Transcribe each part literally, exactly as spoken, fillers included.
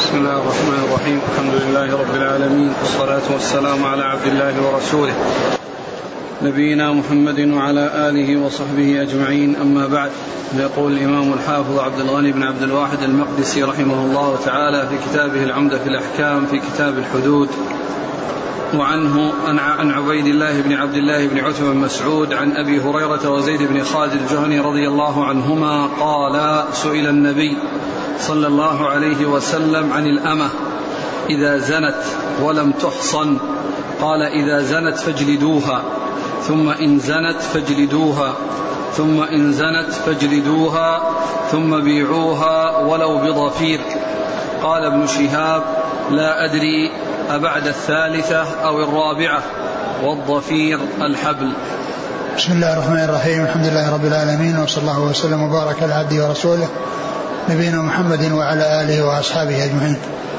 بسم الله الرحمن الرحيم. الحمد لله رب العالمين، والصلاة والسلام على عبد الله ورسوله نبينا محمد وعلى آله وصحبه أجمعين. أما بعد، يقول الإمام الحافظ عبد الغني بن عبد الواحد المقدسي رحمه الله تعالى في كتابه العمدة في الأحكام في كتاب الحدود: وعنه عن عبيد الله بن عبد الله بن عتبة بن مسعود عن أبي هريرة وزيد بن خالد الجهني رضي الله عنهما قال: سئل النبي صلى الله عليه وسلم عن الأمة إذا زنت ولم تحصن، قال: إذا زنت فاجلدوها، ثم إن زنت فاجلدوها، ثم إن زنت فاجلدوها، ثم بيعوها ولو بضفير. قال ابن شهاب: لا أدري أبعد الثالثة أو الرابعة، والضفير الحبل. بسم الله الرحمن الرحيم. الحمد لله رب العالمين، وصلى الله وسلم وبارك على عبده ورسوله نبينا محمد وعلى آله وأصحابه أجمعين.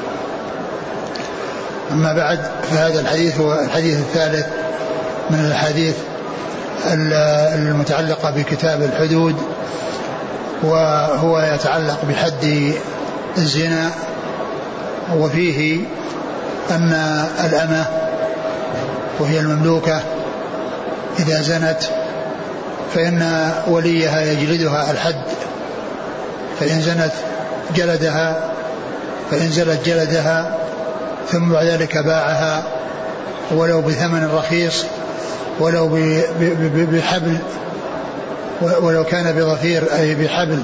أما بعد، فهذا الحديث هو الحديث الثالث من الحديث المتعلقة بكتاب الحدود، وهو يتعلق بحد الزنا، وفيه أن الأمة وهي المملوكة إذا زنت فإن وليها يجلدها الحد، فإن زنت جلدها، فإن زنت جلدها، ثم بعد ذلك باعها ولو بثمن رخيص، ولو بحبل، ولو كان بضفير أي بحبل.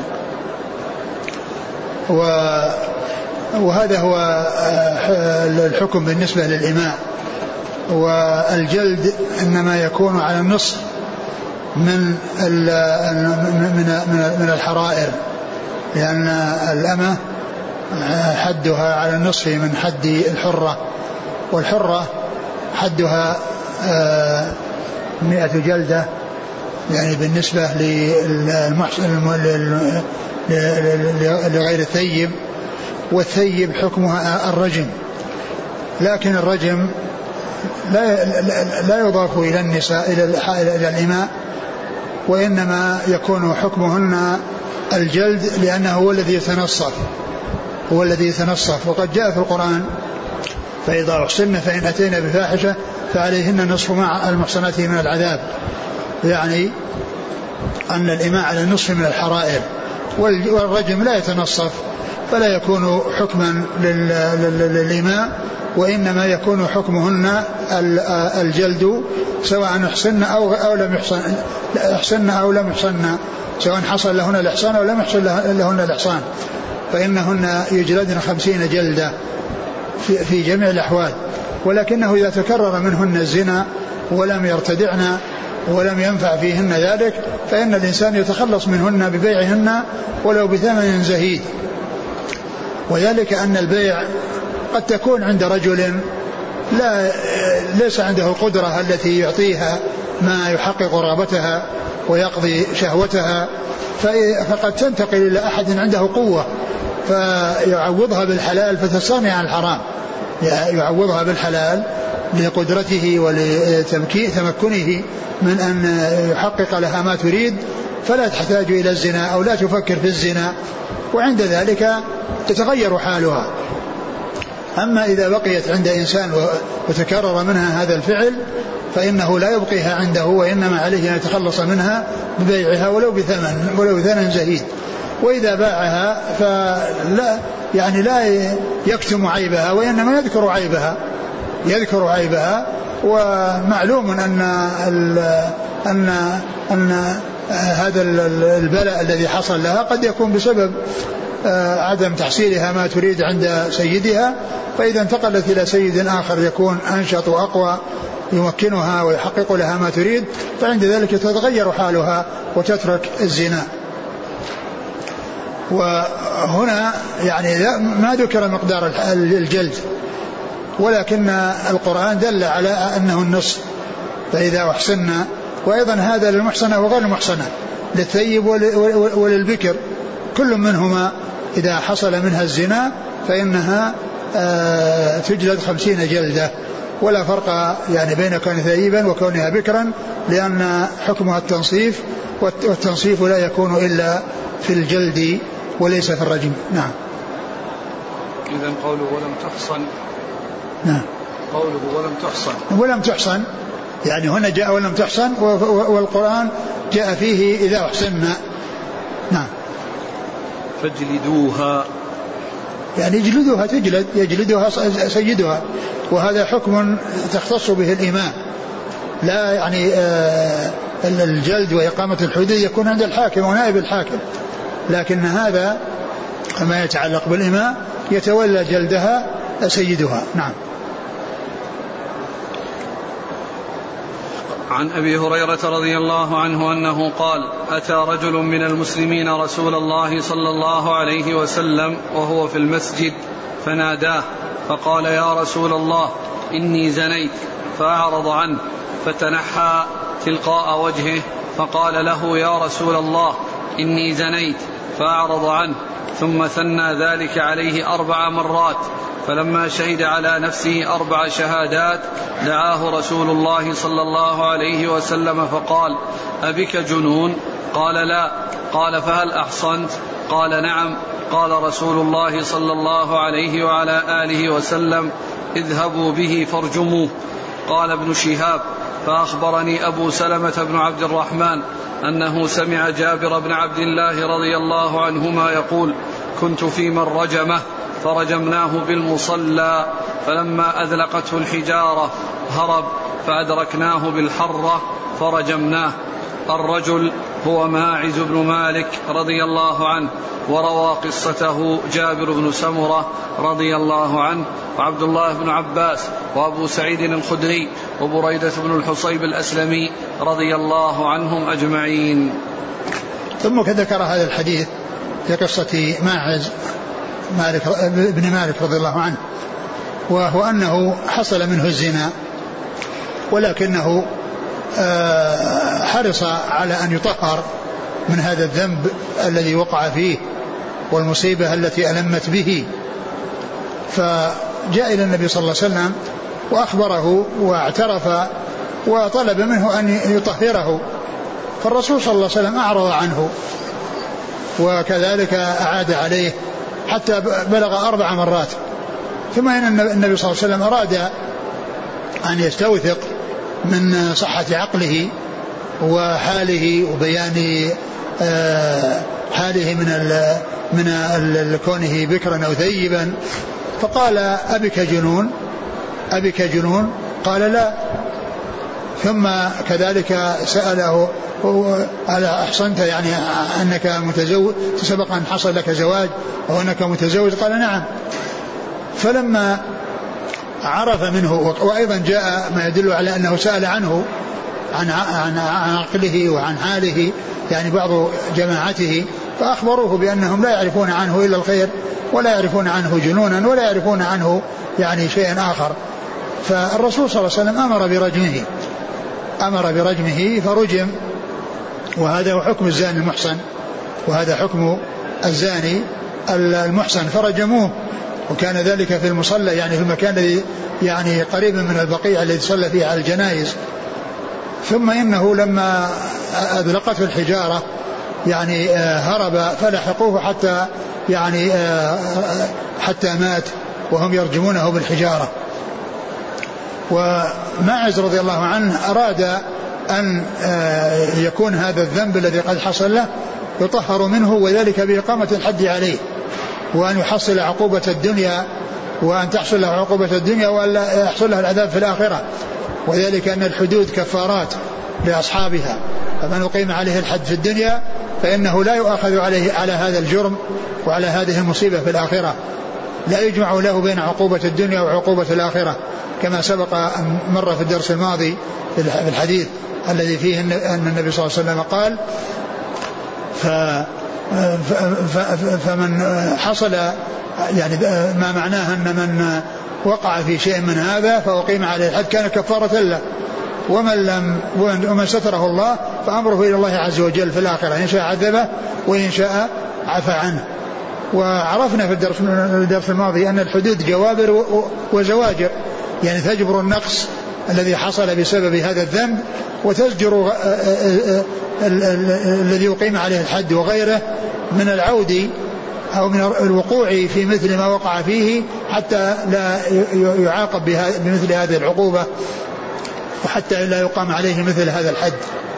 وهذا هو الحكم بالنسبة للإماء. والجلد إنما يكون على النصف من من الحرائر، لأن الأمة حدها على النصف من حد الحرة، والحرة حدها مئة جلدة، يعني بالنسبة لغير الثيب، والثيب حكمها الرجم. لكن الرجم لا لا يضاف إلى النساء إلى الإماء، وإنما يكون حكمهن الجلد، لأنه هو الذي يتنصف هو الذي يتنصف وقد جاء في القرآن: فإذا أحصن فإن أتينا بفاحشة فعليهن نصف مع المحصنات من العذاب، يعني أن الإماء على النصف من الحرائر، والرجم لا يتنصف فلا يكون حكما للإماء، وإنما يكون حكمهن الجلد، سواء احصن أو, أو لم يحصن احصن أو لم يحصن، سواء حصل لهن الإحصان أو لم يحصل لهن الإحصان، فإنهن يجلدن خمسين جلدة في, في جميع الأحوال. ولكنه إذا تكرر منهن الزنا ولم يرتدعن ولم ينفع فيهن ذلك، فإن الإنسان يتخلص منهن ببيعهن ولو بثمن زهيد. وذلك أن البيع قد تكون عند رجل لا ليس عنده القدرة التي يعطيها ما يحقق رغبتها ويقضي شهوتها، فقد تنتقل إلى أحد عنده قوة فيعوضها بالحلال فتصانع عن الحرام، يعوضها بالحلال لقدرته ولتمكنه من أن يحقق لها ما تريد، فلا تحتاج إلى الزنا أو لا تفكر في الزنا، وعند ذلك تتغير حالها. أما إذا بقيت عند إنسان وتكرر منها هذا الفعل فإنه لا يبقيها عنده، وإنما عليه أن يتخلص منها ببيعها ولو بثمن ولو بثمن زهيد. وإذا باعها فلا يعني لا يكتم عيبها، وإنما يذكر عيبها يذكر عيبها ومعلوم أن أن أن هذا البلاء الذي حصل لها قد يكون بسبب عدم تحصيلها ما تريد عند سيدها، فإذا انتقلت إلى سيد آخر يكون أنشط وأقوى يمكنها ويحقق لها ما تريد، فعند ذلك تتغير حالها وتترك الزنا. وهنا يعني ما ذكر مقدار الجلد، ولكن القرآن دل على أنه النصف، فإذا أحسننا، وأيضا هذا للمحصنة وغير المحصنة، للثيب وللبكر، كل منهما إذا حصل منها الزنا فإنها تجلد خمسين جلدة، ولا فرق يعني بين كون ثيبا وكونها بكرا، لأن حكمها التنصيف، والتنصيف لا يكون إلا في الجلد وليس في الرجم. نعم. إذن قوله ولم تحصن. نعم. قوله ولم تحصن. ولم تحصن يعني هنا جاء ولم تحصن والقرآن جاء فيه إذا أحسننا. نعم. فاجلدوها يعني يجلدوها تجلد يجلدها سيدها وهذا حكم تختص به الإمام لا يعني آه الجلد وإقامة الحدود يكون عند الحاكم ونائب الحاكم لكن هذا ما يتعلق بالإمام يتولى جلدها سيدها. نعم. عن أبي هريرة رضي الله عنه أنه قال أتى رجل من المسلمين رسول الله صلى الله عليه وسلم وهو في المسجد فناداه فقال يا رسول الله إني زنيت فأعرض عنه فتنحى تلقاء وجهه فقال له يا رسول الله إني زنيت فأعرض عنه ثم ثنى ذلك عليه أربع مرات فلما شهد على نفسه أربع شهادات دعاه رسول الله صلى الله عليه وسلم فقال أبك جنون؟ قال لا. قال فهل أحصنت؟ قال نعم. قال رسول الله صلى الله عليه وعلى آله وسلم اذهبوا به فارجموه. قال ابن شهاب فأخبرني أبو سلمة بن عبد الرحمن أنه سمع جابر بن عبد الله رضي الله عنهما يقول كنت في من رجمه فرجمناه بالمصلى فلما أذلقته الحجارة هرب فأدركناه بالحرة فرجمناه. الرجل هو ماعز بن مالك رضي الله عنه وروى قصته جابر بن سمرة رضي الله عنه وعبد الله بن عباس وأبو سعيد الخدري وبريدة بن الحصيب الأسلمي رضي الله عنهم أجمعين. ثم ذكر هذا الحديث في قصة ماعز مالك ابن مالك رضي الله عنه وهو أنه حصل منه الزنا ولكنه حرص على أن يطهر من هذا الذنب الذي وقع فيه والمصيبة التي ألمت به فجاء إلى النبي صلى الله عليه وسلم وأخبره واعترف وطلب منه أن يطهره فالرسول صلى الله عليه وسلم أعرض عنه وكذلك أعاد عليه حتى بلغ أربع مرات ثم إن النبي صلى الله عليه وسلم أراد أن يستوثق من صحة عقله وحاله وبيان حاله من ال من كونه بكرا أو ثيبا فقال أبك جنون أبك جنون قال لا ثم كذلك سأله على أحصنت يعني أنك متزوج سبق أن حصل لك زواج وأنك متزوج قال نعم فلما عرف منه وأيضا جاء ما يدل على أنه سأل عنه عن عن عقله وعن حاله يعني بعض جماعته فأخبروه بأنهم لا يعرفون عنه إلا الخير ولا يعرفون عنه جنونا ولا يعرفون عنه يعني شيئا آخر فالرسول صلى الله عليه وسلم أمر برجمه أمر برجمه فرجم وهذا هو حكم الزاني المحصن وهذا حكم الزاني المحصن فرجموه وكان ذلك في المصلى يعني في المكان الذي يعني قريب من البقيع الذي صلى فيه على الجنائز ثم إنه لما أذلقته الحجارة يعني هرب فلحقوه حتى يعني حتى مات وهم يرجمونه بالحجارة. وماعز رضي الله عنه أراد أن يكون هذا الذنب الذي قد حصل له يطهر منه وذلك بإقامة الحد عليه وأن يحصل عقوبة الدنيا وأن تحصل له عقوبة الدنيا وألا يحصل له العذاب في الآخرة وذلك أن الحدود كفارات لأصحابها فمن أقيم عليه الحد في الدنيا فإنه لا يؤخذ عليه على هذا الجرم وعلى هذه المصيبة في الآخرة لا يجمع له بين عقوبة الدنيا وعقوبة الآخرة كما سبق مرة في الدرس الماضي في الحديث الذي فيه أن النبي صلى الله عليه وسلم قال ف فمن حصل يعني ما معناه أن من وقع في شيء من هذا فأقيم عليه الحد كان كفارة له ومن لم ومن ستره الله فأمره إلى الله عز وجل في الآخرة إن شاء عذبه وإن شاء عفى عنه. وعرفنا في الدرس, الدرس الماضي أن الحدود جوابر وزواجر يعني تجبر النقص الذي حصل بسبب هذا الذنب وتزجر الذي يقيم عليه الحد وغيره من العود أو من الوقوع في مثل ما وقع فيه حتى لا يعاقب بمثل هذه العقوبة وحتى لا يقام عليه مثل هذا الحد.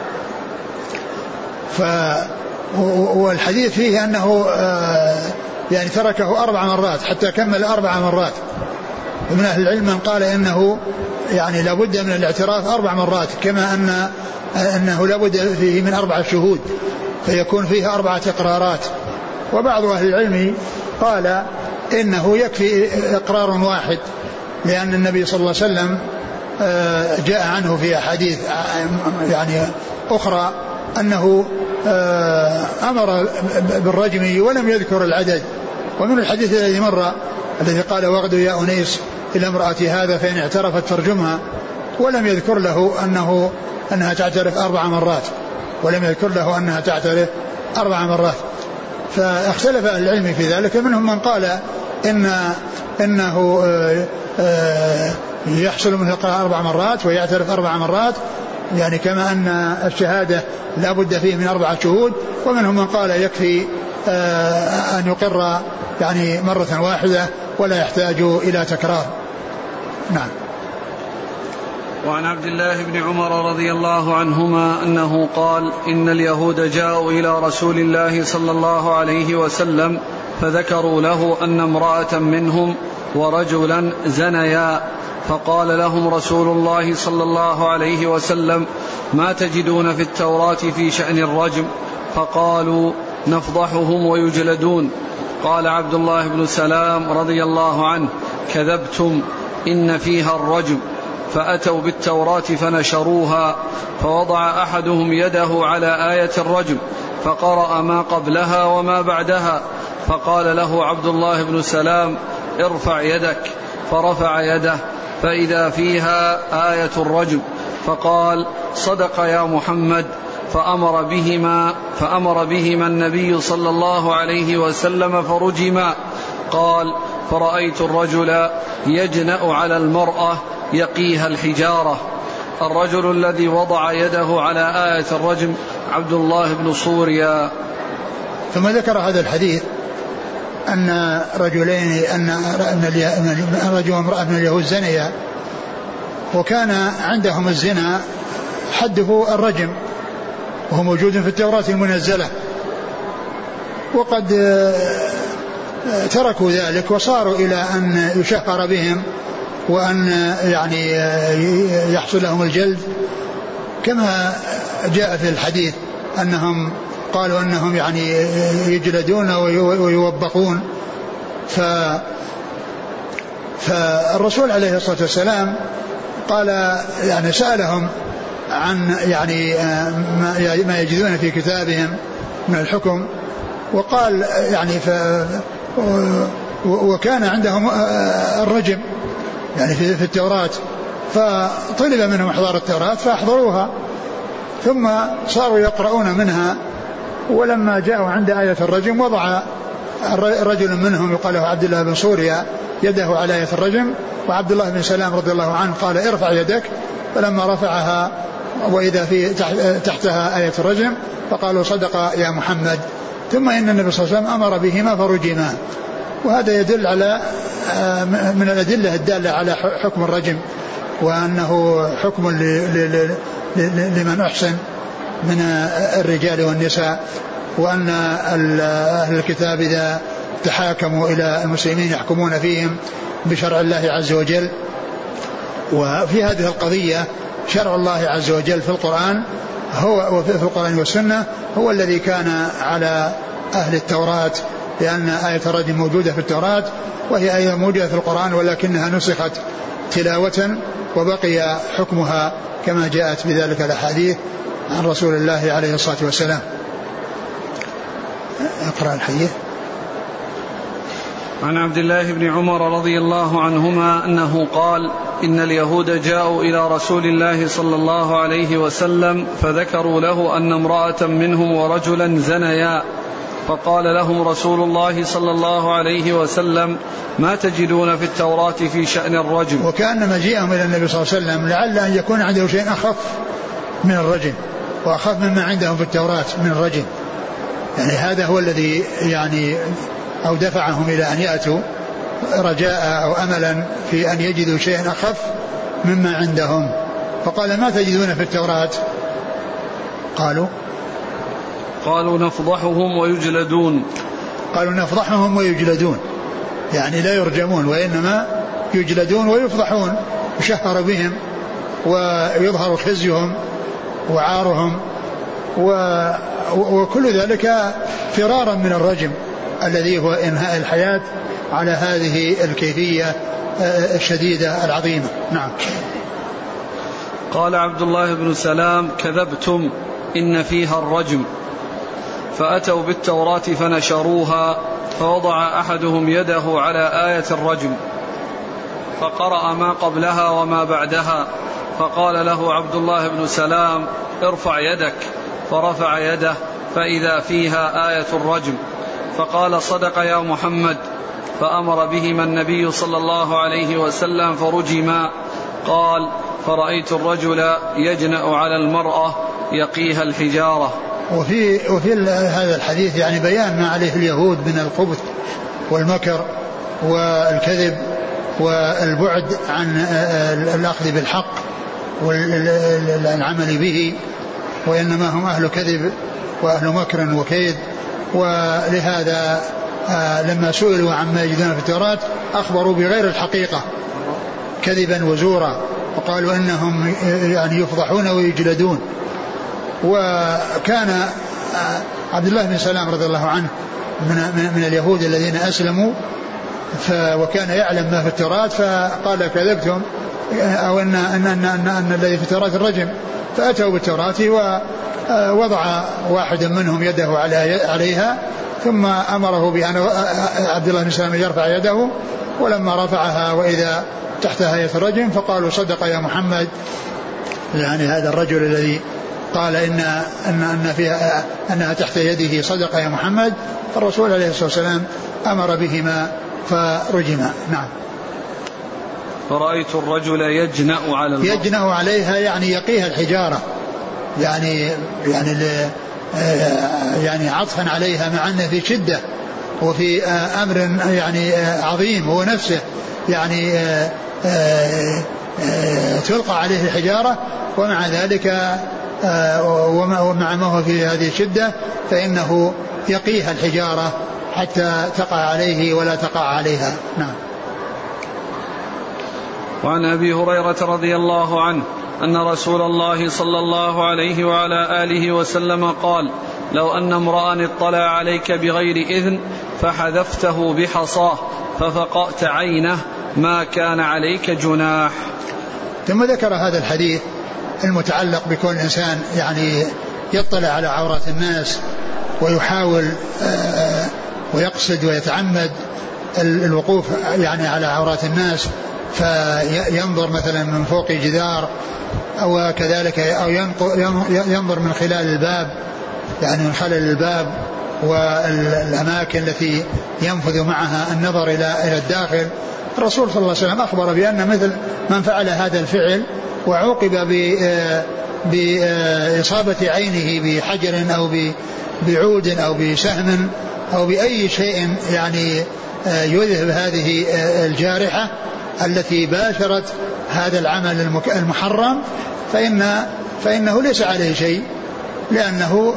ف والحديث فيه أنه يعني تركه أربع مرات حتى كمل أربع مرات. ومن أهل العلم من قال إنه يعني لابد من الاعتراف أربع مرات كما أن أنه لابد فيه من أربع شهود فيكون فيه أربعة إقرارات. وبعض أهل العلم قال إنه يكفي إقرار واحد لأن النبي صلى الله عليه وسلم جاء عنه في أحاديث يعني أخرى أنه أمر بالرجم ولم يذكر العدد. ومن الحديث الذي مر الذي قال واغدوا يا أنيس إلى امرأة هذا فإن اعترفت فارجمها ولم يذكر له أنه أنها تعترف أربع مرات ولم يذكر له أنها تعترف أربع مرات. فاختلف أهل العلم في ذلك. منهم من قال إن إنه يحصل منه الإقرار أربع مرات ويعترف أربع مرات يعني كما أن الشهادة لا بد فيه من أربعة شهود. ومنهم من قال يكفي أن يقر يعني مرة واحدة ولا يحتاج إلى تكرار. نعم. وعن عبد الله بن عمر رضي الله عنهما أنه قال إن اليهود جاءوا إلى رسول الله صلى الله عليه وسلم فذكروا له أن امرأة منهم ورجلا زنيا فقال لهم رسول الله صلى الله عليه وسلم ما تجدون في التوراة في شأن الرجم؟ فقالوا نفضحهم ويجلدون. قال عبد الله بن سلام رضي الله عنه كذبتم إن فيها الرجم. فأتوا بالتوراة فنشروها فوضع أحدهم يده على آية الرجم فقرأ ما قبلها وما بعدها فقال له عبد الله بن سلام ارفع يدك فرفع يده فإذا فيها آية الرجم فقال صدق يا محمد فأمر بهما فأمر بهما النبي صلى الله عليه وسلم فرجما. قال فرأيت الرجل يجنأ على المرأة يقيها الحجارة. الرجل الذي وضع يده على آية الرجم عبد الله بن صوريا. ثم ذكر هذا الحديث أن رجلين أن أن رجل وامرأة من اليهود زنيا وكان عندهم الزنا حده الرجم وهو موجود في التوراة المنزلة وقد تركوا ذلك وصاروا إلى أن يشهر بهم وأن يعني يحصل لهم الجلد كما جاء في الحديث أنهم قالوا أنهم يعني يجلدون ويوبخون. ف فالرسول عليه الصلاة والسلام قال يعني سألهم عن يعني ما يجدون في كتابهم من الحكم وقال يعني ف وكان عندهم الرجم يعني في التوراة فطلب منهم احضار التوراة فاحضروها ثم صاروا يقرؤون منها ولما جاءوا عند آية الرجم وضع رجل منهم يقال له عبد الله بن صوريا يده على آية الرجم وعبد الله بن سلام رضي الله عنه قال ارفع يدك فلما رفعها وإذا في تحتها آية الرجم فقالوا صدق يا محمد. ثم إن النبي صلى الله عليه وسلم أمر بهما فرجما. وهذا يدل على من الأدلة الدالة على حكم الرجم وأنه حكم لمن أحسن من الرجال والنساء وأن أهل الكتاب إذا تحاكموا إلى المسلمين يحكمون فيهم بشرع الله عز وجل. وفي هذه القضية شرع الله عز وجل في القرآن هو وفي القرآن والسنة هو الذي كان على أهل التوراة لأن آية الرجم موجودة في التوراة وهي آية موجودة في القرآن ولكنها نسخت تلاوة وبقي حكمها كما جاءت بذلك الأحاديث عن رسول الله عليه الصلاة والسلام. اقرأ الحديث. عن عبد الله بن عمر رضي الله عنهما أنه قال إن اليهود جاءوا إلى رسول الله صلى الله عليه وسلم فذكروا له أن امرأة منهم ورجلا زنيا فقال لهم رسول الله صلى الله عليه وسلم ما تجدون في التوراة في شأن الرجم. وكان مجيئهم إلى النبي صلى الله عليه وسلم لعل أن يكون عنده شيء أخف من الرجم وأخف مما عندهم في التوراة من الرجم يعني هذا هو الذي يعني أو دفعهم إلى أن يأتوا رجاء أو أملا في أن يجدوا شيئا أخف مما عندهم. فقال ما تجدون في التوراة؟ قالوا قالوا نفضحهم ويجلدون. قالوا نفضحهم ويجلدون، يعني لا يرجمون وإنما يجلدون ويفضحون، يشهر بهم ويظهر خزيهم وعارهم، وكل ذلك فرارا من الرجم الذي هو إنهاء الحياة على هذه الكيفية الشديدة العظيمة. نعم. قال عبد الله بن سلام كذبتم إن فيها الرجم. فأتوا بالتوراة فنشروها، فوضع أحدهم يده على آية الرجم فقرأ ما قبلها وما بعدها، فقال له عبد الله بن سلام ارفع يدك، فرفع يده فإذا فيها آية الرجم، فقال صدق يا محمد، فأمر بهما النبي صلى الله عليه وسلم فرجما. قال فرأيت الرجل يجنأ على المرأة يقيها الحجارة. وفي, وفي هذا الحديث يعني بيان ما عليه اليهود من الخبث والمكر والكذب والبعد عن الأخذ بالحق والعمل به، وإنما هم أهل كذب وأهل مكر وكيد. ولهذا لما سئلوا عما يجدون في التوراة أخبروا بغير الحقيقة كذبا وزورا، وقالوا إنهم يعني يفضحون ويجلدون. وكان عبد الله بن سلام رضي الله عنه من, من اليهود الذين أسلموا، وكان يعلم ما في التوراة، فقال كذبتم أو أن, أن, أن, أن, أن الذي في التوراة الرجم. فأتوا بالتوراة ووضع واحد منهم يده عليها، ثم أمره بأن عبد الله بن سلام يرفع يده، ولما رفعها وإذا تحتها آية الرجم فقالوا صدق يا محمد، يعني هذا الرجل الذي قال إن, أن, أن فيها أنها تحت يده صدق يا محمد. فالرسول عليه الصلاة والسلام أمر بهما فرجما. نعم. فرأيت الرجل يجنأ على المرأة. يجنأ عليها يعني يقيها الحجارة، يعني يعني يعني عطفا عليها مع أنه في شدة وفي أمر يعني عظيم هو نفسه، يعني تلقى عليه الحجارة، ومع ذلك ومع ما هو في هذه الشدة فإنه يقيها الحجارة حتى تقع عليه ولا تقع عليها. نعم. وعن أبي هريرة رضي الله عنه أن رسول الله صلى الله عليه وعلى آله وسلم قال لو أن امرأ اطلع عليك بغير إذن فحذفته بحصاه ففقأت عينه ما كان عليك جناح. ثم ذكر هذا الحديث المتعلق بكون الإنسان يعني يطلع على عورات الناس ويحاول ويقصد ويتعمد الوقوف يعني على عورات الناس، فينظر مثلا من فوق جدار أو كذلك أو ينظر من خلال الباب، يعني من خلال الباب والأماكن التي ينفذ معها النظر إلى الداخل. الرسول صلى الله عليه وسلم أخبر بأن مثل من فعل هذا الفعل وعوقب بإصابة عينه بحجر أو بعود أو بسهم أو بأي شيء يعني يذهب هذه الجارحة التي باشرت هذا العمل المحرم، فإن فإنه ليس عليه شيء، لأنه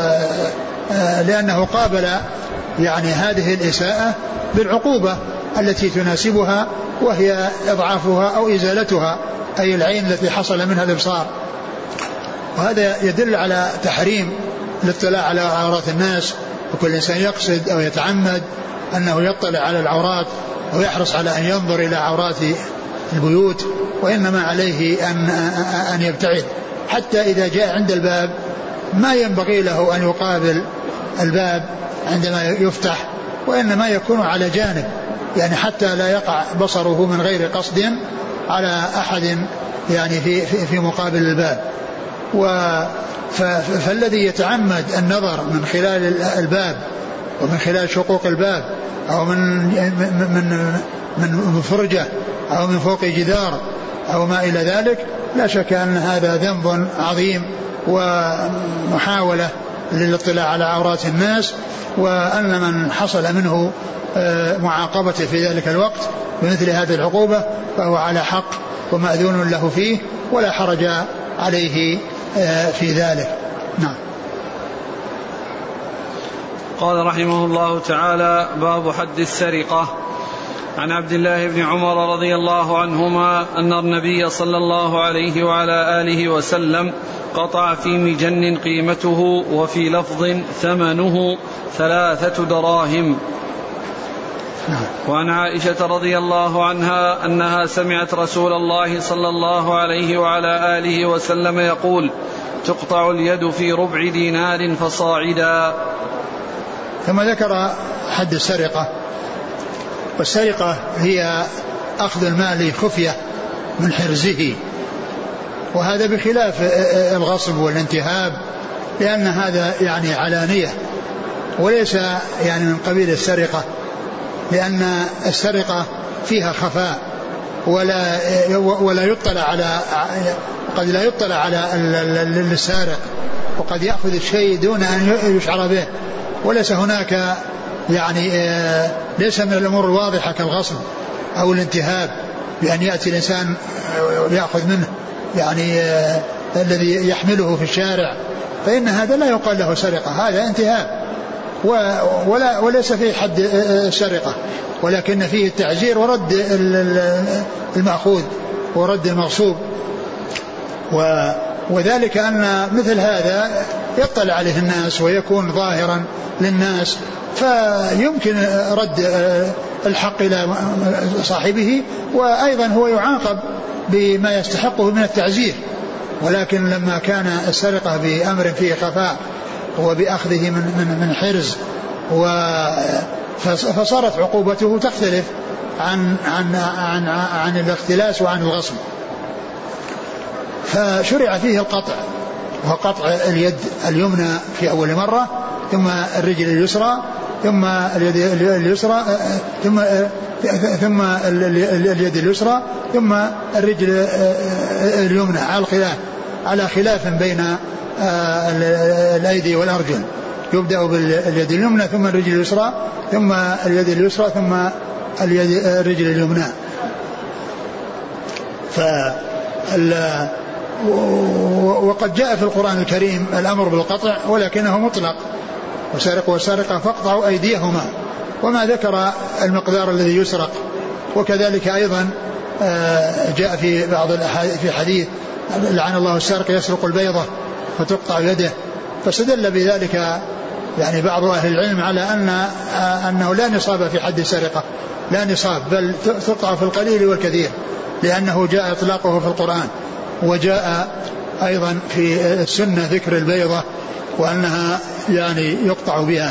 لأنه قابل يعني هذه الإساءة بالعقوبة التي تناسبها، وهي إضعافها أو إزالتها، أي العين التي حصل منها الإبصار. وهذا يدل على تحريم الاطلاع على عورات الناس، وكل إنسان يقصد أو يتعمد أنه يطلع على العورات ويحرص على أن ينظر إلى عورات البيوت، وإنما عليه أن, أن يبتعد، حتى إذا جاء عند الباب ما ينبغي له أن يقابل الباب عندما يفتح، وإنما يكون على جانب، يعني حتى لا يقع بصره من غير قصد على أحد يعني في, في, في مقابل الباب. فالذي يتعمد النظر من خلال الباب ومن خلال شقوق الباب أو من من من فرجة أو من فوق جدار أو ما إلى ذلك، لا شك أن هذا ذنب عظيم ومحاولة للاطلاع على عورات الناس، وأن من حصل منه معاقبته في ذلك الوقت بمثل هذه العقوبة فهو على حق ومأذون له فيه ولا حرج عليه في ذلك. نعم. قال رحمه الله تعالى: باب حد السرقة. عن عبد الله بن عمر رضي الله عنهما أن النبي صلى الله عليه وعلى آله وسلم قطع في مجن قيمته وفي لفظ ثمنه ثلاثة دراهم. وعن عائشة رضي الله عنها أنها سمعت رسول الله صلى الله عليه وعلى آله وسلم يقول: تقطع اليد في ربع دينار فصاعدا. ثم ذكر حد السرقة. والسرقة هي أخذ المال خفية من حرزه، وهذا بخلاف الغصب والانتهاب، لأن هذا يعني علانية وليس يعني من قبيل السرقة، لأن السرقة فيها خفاء ولا ولا يطلع على قد لا يطلع على السارق، وقد يأخذ الشيء دون أن يشعر به، وليس هناك يعني ليس من الأمور الواضحة كالغصب أو الانتهاب بأن يأتي الإنسان ويأخذ منه يعني الذي يحمله في الشارع، فإن هذا لا يقال له سرقة، هذا انتهاب ولا وليس فيه حد السرقة، ولكن فيه التعزير ورد المأخوذ ورد المغصوب. وذلك أن مثل هذا يطلع عليه الناس ويكون ظاهرا للناس، فيمكن رد الحق إلى صاحبه، وأيضا هو يعاقب بما يستحقه من التعزير. ولكن لما كان السرقة بأمر فيه خفاء وبأخذه من, من, من حرز فصارت عقوبته تختلف عن, عن, عن, عن الاختلاس وعن الغصب. فشرع فيه القطع، وقطع اليد اليمنى في أول مرة، ثم الرجل اليسرى، ثم اليد اليسرى، ثم ثم اليد اليسرى، ثم الرجل اليمنى، على الخلاف على خلاف بين الأيدي والأرجل. يبدأ باليد اليمنى ثم الرجل اليسرى ثم اليد اليسرى ثم اليد الرجل اليمنى. فال وقد جاء في القرآن الكريم الأمر بالقطع ولكنه مطلق: وسارق وسارقة فاقطعوا أيديهما، وما ذكر المقدار الذي يسرق. وكذلك أيضا جاء في بعض في حديث: لعن الله السارق يسرق البيضة فتقطع يده. فاستدل بذلك يعني بعض أهل العلم على أن أنه لا نصاب في حد السرقة، لا نصاب، بل تقطع في القليل والكثير، لأنه جاء إطلاقه في القرآن. وجاء أيضا في السنة ذكر البيضة وأنها يعني يقطع بها.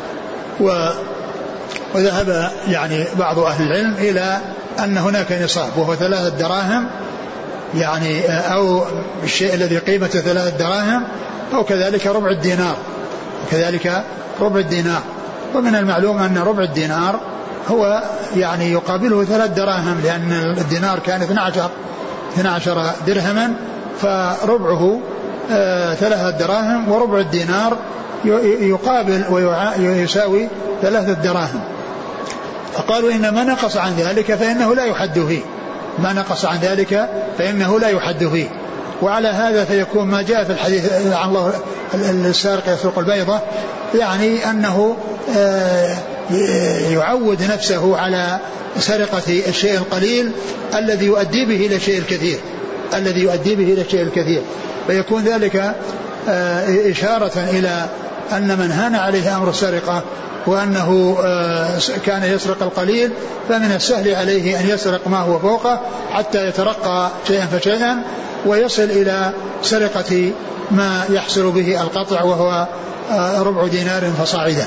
وذهب يعني بعض أهل العلم إلى أن هناك نصاب وهو ثلاثة دراهم، يعني أو الشيء الذي قيمته ثلاثة دراهم، أو كذلك ربع الدينار، وكذلك ربع الدينار. ومن المعلوم أن ربع الدينار هو يعني يقابله ثلاث دراهم، لأن الدينار كان اثنا عشر درهما، فربعه آه ثلاثة دراهم، وربع الدينار يقابل ويساوي ثلاثة دراهم. فقالوا إن ما نقص عن ذلك فإنه لا يحد فيه، ما نقص عن ذلك فإنه لا يحد فيه. وعلى هذا فيكون ما جاء في الحديث عن الله السارق يسرق البيضة، يعني أنه آه يعود نفسه على سرقة الشيء القليل الذي يؤدي به إلى الشيء الكثير، الذي يؤدي به إلى الشيء الكثير. فيكون ذلك إشارة إلى أن من هان عليه أمر السرقة وأنه كان يسرق القليل، فمن السهل عليه أن يسرق ما هو فوقه حتى يترقى شيئا فشيئا ويصل إلى سرقة ما يحصل به القطع، وهو ربع دينار فصاعدا.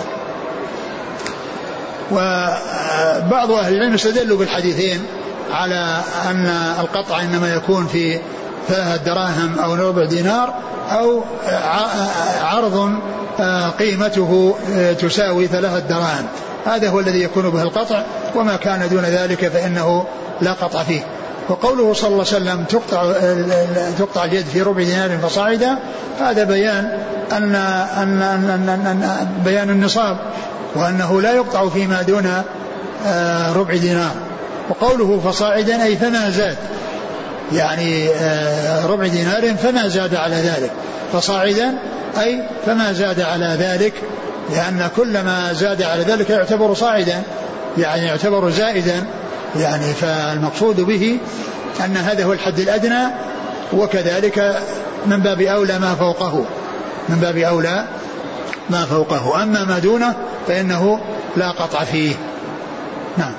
وبعض أهل العلم استدلوا بالحديثين على أن القطع إنما يكون في ثلاثة دراهم أو ربع دينار، أو عرض قيمته تساوي ثلاثة دراهم، هذا هو الذي يكون به القطع، وما كان دون ذلك فإنه لا قطع فيه. وقوله صلى الله عليه وسلم تقطع, تقطع اليد في ربع دينار فصاعدا هذا بيان أن, أن, أن, أن, أن بيان النصاب وأنه لا يقطع فيما دون ربع دينار. وقوله فصاعدا أي فما زاد يعني ربع دينار فما زاد على ذلك فصاعدا أي فما زاد على ذلك لأن كل ما زاد على ذلك يعتبر صاعدا يعني يعتبر زائدا يعني فالمقصود به أن هذا هو الحد الأدنى وكذلك من باب أولى ما فوقه من باب أولى ما فوقه أما ما دونه فإنه لا قطع فيه. نعم.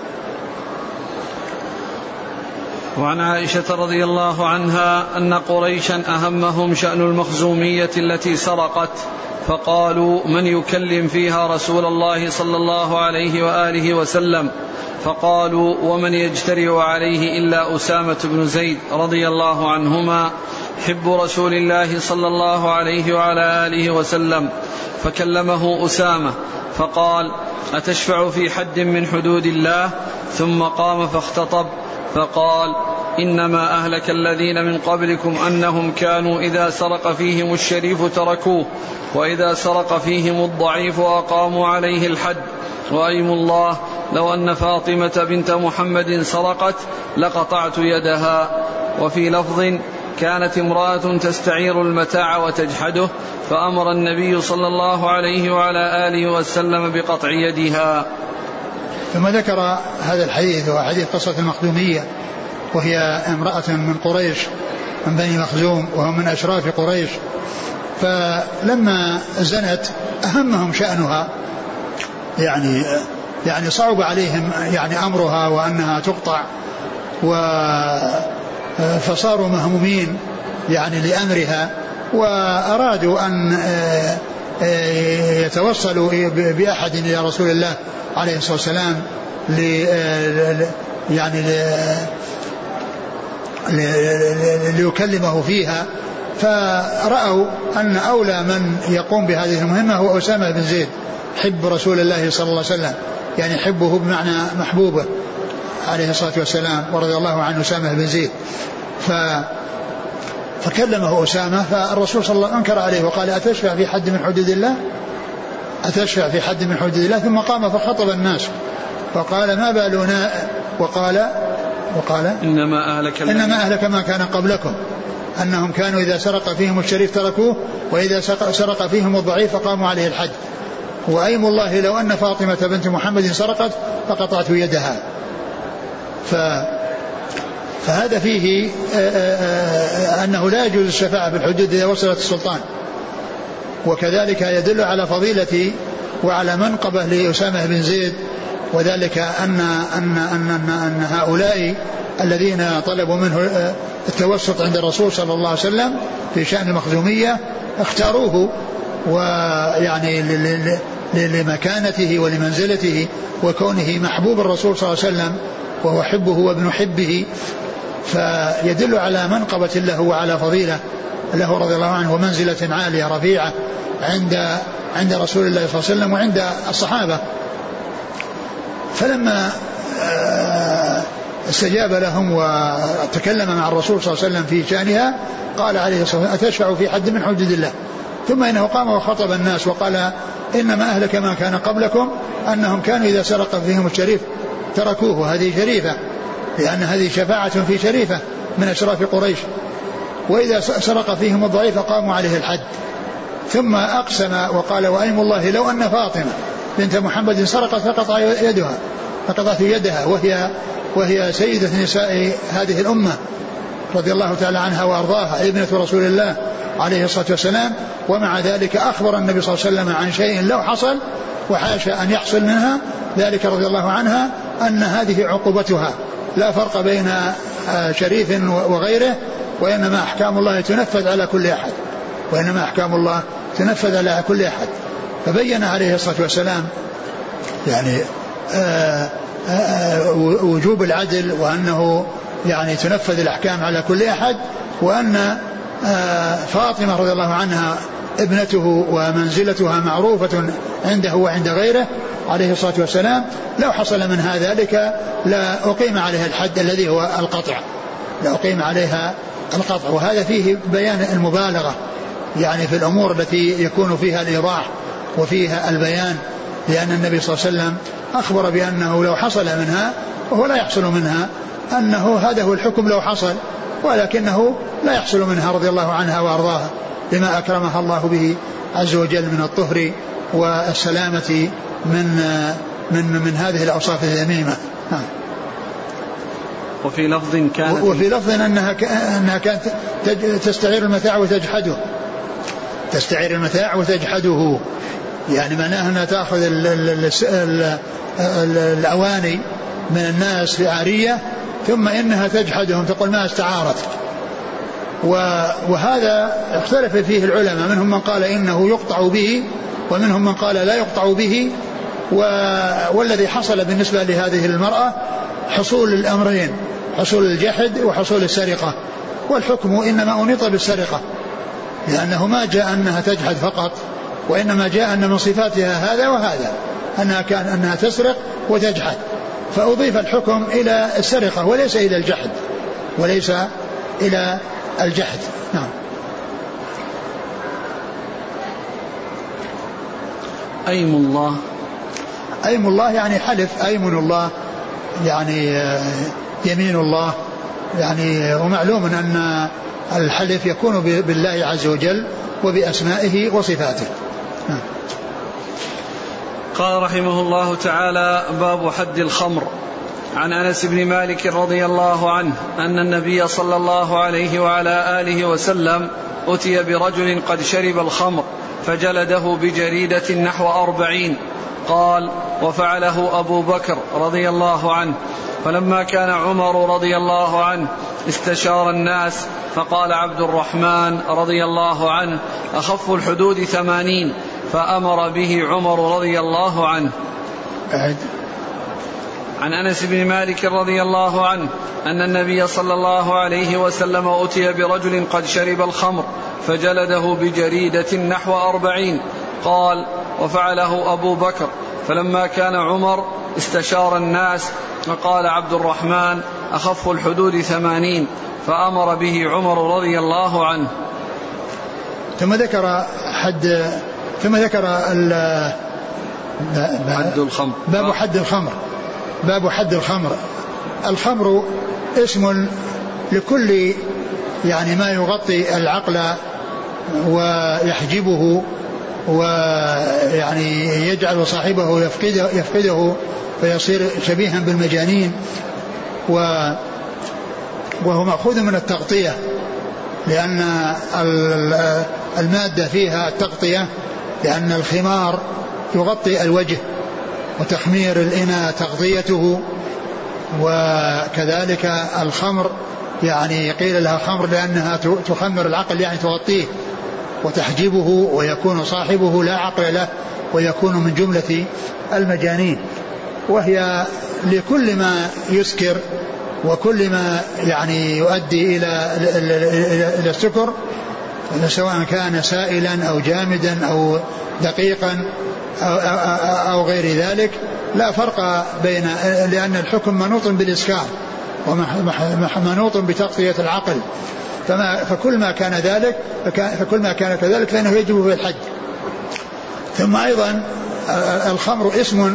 وعن عائشة رضي الله عنها أن قريشا أهمهم شأن المخزومية التي سرقت فقالوا من يكلم فيها رسول الله صلى الله عليه وآله وسلم فقالوا ومن يجترئ عليه إلا أسامة بن زيد رضي الله عنهما حب رسول الله صلى الله عليه وعلى آله وسلم فكلمه أسامة فقال أتشفع في حد من حدود الله ثم قام فاختطب فقال إنما أهلك الذين من قبلكم أنهم كانوا إذا سرق فيهم الشريف تركوه وإذا سرق فيهم الضعيف أقاموا عليه الحد وأيم الله لو أن فاطمة بنت محمد سرقت لقطعت يدها. وفي لفظ كانت امرأة تستعير المتاع وتجحده فأمر النبي صلى الله عليه وعلى آله وسلم بقطع يدها. ثم ذكر هذا الحديث وحديث قصة المخزومية وهي امرأة من قريش من بني مخزوم وهم من أشراف قريش فلما زنت أهمهم شأنها يعني يعني صعب عليهم يعني أمرها وأنها تقطع فصاروا مهمومين يعني لأمرها وأرادوا أن يتوصلوا بأحد إلى رسول الله عليه الصلاة والسلام يعني ليكلمه فيها فرأوا أن أولى من يقوم بهذه المهمة هو أسامة بن زيد حب رسول الله صلى الله عليه وسلم يعني حبه بمعنى محبوبه عليه الصلاة والسلام ورضي الله عنه أسامة بن زيد ف فكلمه أسامة فالرسول صلى الله عليه وسلم أنكر عليه وقال أتشفع في حد من حدود الله أتشفع في حد من حدود الله ثم قام فخطب الناس فقال ما بالنا وقال وقال إنما أهلك, إنما أهلك ما كان قبلكم أنهم كانوا إذا سرق فيهم الشريف تركوه وإذا سرق فيهم الضعيف فقاموا عليه الحد وأيم الله لو أن فاطمة بنت محمد سرقت فقطعت يدها. ف فهذا فيه أنه لا يجوز الشفاعة بالحدود إذا وصلت السلطان وكذلك يدل على فضيلة وعلى منقبة لأسامة بن زيد وذلك أن, أن, أن, أن, أن هؤلاء الذين طلبوا منه التوسط عند الرسول صلى الله عليه وسلم في شأن المخزومية اختاروه ويعني لمكانته ولمنزلته وكونه محبوب الرسول صلى الله عليه وسلم وهو حبه وابن حبه فيدل على منقبة له وعلى فضيلة له رضي الله عنه ومنزلة عالية رفيعة عند عند رسول الله صلى الله عليه وسلم وعند الصحابة. فلما استجاب لهم وتكلم مع الرسول صلى الله عليه وسلم في شأنها قال عليه الصلاة والسلام أتشفع في حد من حدود الله ثم إنه قام وخطب الناس وقال إنما أهلك ما كان قبلكم أنهم كانوا إذا سرق فيهم الشريف تركوه هذه شريفة لأن هذه شفاعة في شريفة من أشراف قريش وإذا سرق فيهم الضعيف قاموا عليه الحد. ثم أقسم وقال وأيم الله لو أن فاطمة بنت محمد سرقت فقطع يدها فقطعت يدها وهي وهي سيدة نساء هذه الأمة رضي الله تعالى عنها وأرضاها ابنة رسول الله عليه الصلاة والسلام ومع ذلك أخبر النبي صلى الله عليه وسلم عن شيء لو حصل وحاشا أن يحصل منها ذلك رضي الله عنها أن هذه عقوبتها لا فرق بين شريف وغيره وإنما أحكام الله تنفذ على كل أحد وإنما أحكام الله تنفذ على كل أحد. فبين عليه الصلاة والسلام يعني آآ آآ وجوب العدل وأنه يعني تنفذ الأحكام على كل أحد وأن فاطمة رضي الله عنها ابنته ومنزلتها معروفة عنده وعند غيره عليه الصلاة والسلام لو حصل منها ذلك لا أقيم عليها الحد الذي هو القطع لأقيم عليها القطع. وهذا فيه بيان المبالغة يعني في الأمور التي يكون فيها الإيضاح وفيها البيان، لأن النبي صلى الله عليه وسلم أخبر بأنه لو حصل منها وهو لا يحصل منها أنه هذا هو الحكم لو حصل، ولكنه لا يحصل منها رضي الله عنها وأرضاها بما أكرمها الله به عز وجل من الطهر والسلامة من من من هذه الأوصاف الذميمة. وفي لفظ كانت وفي لفظ أنها أنها كانت تستعير المتاع وتجحده، تستعير المتاع وتجحده، يعني معناها أنها تأخذ ال ال ال ال الأواني من الناس في عارية ثم إنها تجحدهم، تقول ما استعارت. وهذا اختلف فيه العلماء، منهم من قال إنه يقطع به ومنهم من قال لا يقطع به. والذي حصل بالنسبة لهذه المرأة حصول الأمرين، حصول الجحد وحصول السرقة، والحكم إنما أنيط بالسرقة، لأنه ما جاء أنها تجحد فقط، وإنما جاء أن من صفاتها هذا وهذا، أنها كان أنها تسرق وتجحد، فأضيف الحكم إلى السرقة وليس إلى الجحد، وليس إلى الجحد. نعم. أيم الله، أيم الله يعني حلف، أيمن الله يعني يمين الله يعني. ومعلوم أن الحلف يكون بالله عز وجل وبأسمائه وصفاته. قال رحمه الله تعالى: باب حد الخمر. عن أنس بن مالك رضي الله عنه أن النبي صلى الله عليه وعلى آله وسلم أتي برجل قد شرب الخمر فجلده بجريدة نحو أربعين. قال: وفعله أبو بكر رضي الله عنه. فلما كان عمر رضي الله عنه استشار الناس، فقال عبد الرحمن رضي الله عنه: أخف الحدود ثمانين، فأمر به عمر رضي الله عنه. أعد. عن أنس بن مالك رضي الله عنه أن النبي صلى الله عليه وسلم أتي برجل قد شرب الخمر فجلده بجريدة نحو أربعين. قال: وفعله أبو بكر. فلما كان عمر استشار الناس، فقال عبد الرحمن: أخف الحدود ثمانين، فأمر به عمر رضي الله عنه. ثم ذكر حد ثم ذكر حد الخمر. باب حد الخمر. باب حد الخمر. الخمر اسم لكل يعني ما يغطي العقل ويحجبه ويعني يجعل صاحبه يفقده, يفقده فيصير شبيها بالمجانين، وهو مأخوذ من التغطية، لأن المادة فيها التغطية، لأن الخمار يغطي الوجه، وتخمير الإناء تغطيته. وكذلك الخمر يعني قيل لها خمر لأنها تخمر العقل، يعني تغطيه وتحجبه، ويكون صاحبه لا عقل له ويكون من جملة المجانين. وهي لكل ما يسكر وكل ما يعني يؤدي إلى إلى السكر، سواء كان سائلا أو جامدا أو دقيقا أو, أو غير ذلك، لا فرق بين، لأن الحكم منوط بالإسكار ومنوط بتغطية العقل، فما فكل ما كان ذلك فكل ما كان كذلك فإنه يجب في الحد. ثم أيضا الخمر اسم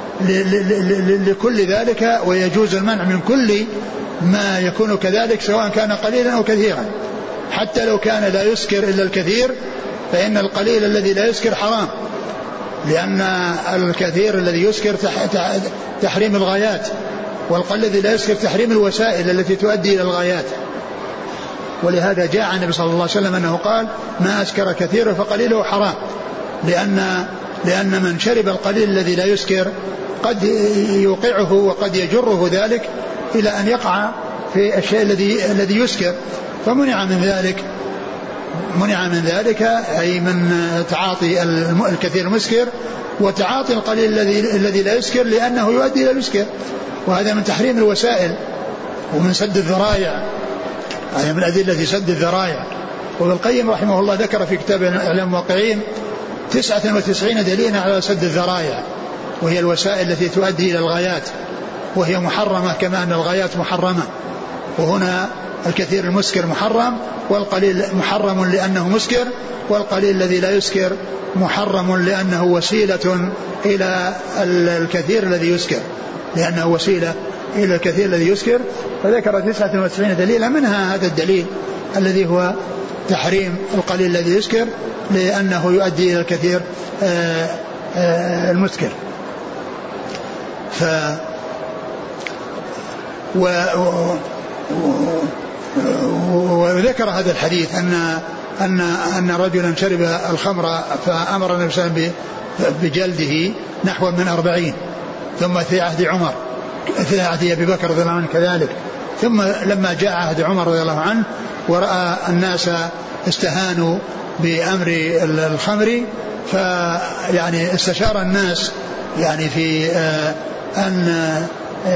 لكل ذلك، ويجوز المنع من كل ما يكون كذلك سواء كان قليلا أو كثيرا، حتى لو كان لا يسكر إلا الكثير، فإن القليل الذي لا يسكر حرام، لأن الكثير الذي يسكر تحريم الغايات، والقليل الذي لا يسكر تحريم الوسائل التي تؤدي إلى الغايات. ولهذا جاء عن النبي صلى الله عليه وسلم أنه قال: ما أسكر كثيره فقليله حرام، لأن لأن من شرب القليل الذي لا يسكر قد يوقعه وقد يجره ذلك إلى أن يقع في الشيء الذي الذي يسكر، فمنع من ذلك منع من ذلك أي من تعاطي الكثير المسكر وتعاطي القليل الذي الذي لا يسكر، لأنه يؤدي إلى الإسكار، وهذا من تحريم الوسائل ومن سد الذرائع، هذا من أدلة سد الذرائع. وابن القيم رحمه الله ذكر في كتاب إعلام الموقعين تسعة وتسعين دليلا على سد الذرائع، وهي الوسائل التي تؤدي إلى الغايات، وهي محرمة كما أن الغايات محرمة. وهنا الكثير المسكر محرم، والقليل محرم لأنه مسكر، والقليل الذي لا يسكر محرم لأنه وسيلة إلى الكثير الذي يسكر، لأنه وسيلة إلى الكثير الذي يسكر. فذكر تسعة وتسعين دليلا، منها هذا الدليل الذي هو تحريم القليل الذي يسكر لأنه يؤدي إلى الكثير المسكر. ف و وذكر هذا الحديث أن أن أن رجلا شرب الخمر فأمر النبي صلى الله عليه وسلم بجلده نحو من أربعين، ثم في عهد عمر في عهد أبي بكر رضي الله عنه كذلك، ثم لما جاء عهد عمر رضي الله عنه ورأى الناس استهانوا بأمر الخمر، فيعني استشار الناس يعني في أن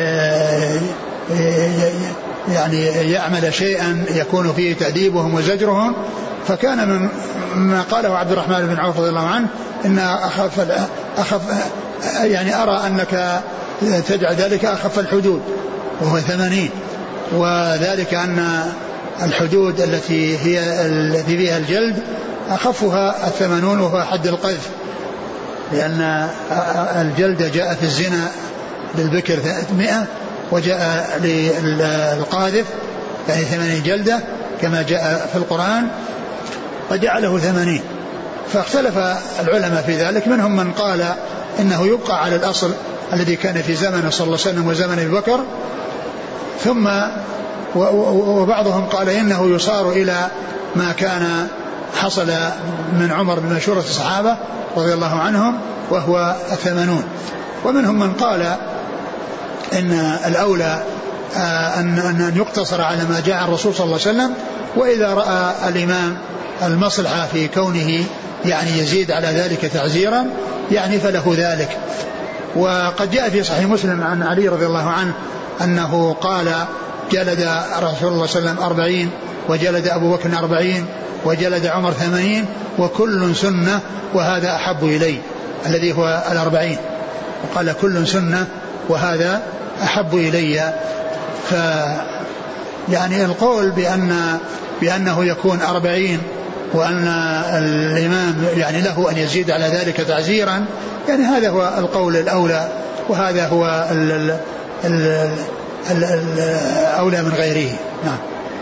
يعني يعمل شيئا يكون فيه تأديبهم وزجرهم. فكان من ما قاله عبد الرحمن بن عوف رضي الله عنه إن أخف, أخف يعني أرى أنك تجعل ذلك أخف الحدود وهو ثمانين، وذلك أن الحدود التي هي التي فيها الجلد أخفها الثمانون وهو حد القذف، لأن الجلد جاء في الزنا للبكر مئة وجاء للقاذف يعني ثمانين جلدة كما جاء في القرآن وجعله ثمانين. فاختلف العلماء في ذلك، منهم من قال إنه يبقى على الأصل الذي كان في زمن صلى الله عليه وسلم وزمن أبي بكر، ثم وبعضهم قال إنه يصار إلى ما كان حصل من عمر بمشورة الصحابة رضي الله عنهم وهو الثمانون. ومنهم من قال إن الأولى أن أن يقتصر على ما جاء الرسول صلى الله عليه وسلم، وإذا رأى الإمام المصلحة في كونه يعني يزيد على ذلك تعزيرا يعني فله ذلك. وقد جاء في صحيح مسلم عن علي رضي الله عنه أنه قال جلد رسول الله صلى الله عليه وسلم أربعين، وجلد أبو بكر أربعين، وجلد عمر ثمانين، وكل سنة وهذا أحب إلي، الذي هو الأربعين، وقال كل سنة وهذا أحب إلي. ف يعني القول بأن بأنه يكون أربعين وأن الإمام يعني له أن يزيد على ذلك تعزيرا، يعني هذا هو القول الأولى، وهذا هو ال ال ال ال الأولى من غيره. نعم.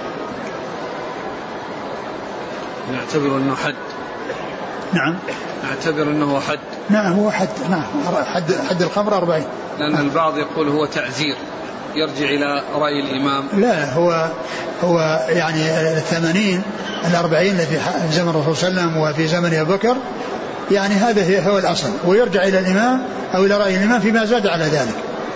نعتبر أنه حد. نعم. نعتبر أنه حد. نعم هو حد. نعم حد حد الخمر أربعين. لأن نعم. البعض يقول هو تعزير يرجع إلى رأي الإمام. لا هو هو يعني الثمانين الأربعين في زمن الرسول صلى الله عليه وسلم وفي زمن أبي بكر، يعني هذا هو الأصل، ويرجع إلى الإمام أو إلى رأي الإمام فيما زاد على ذلك.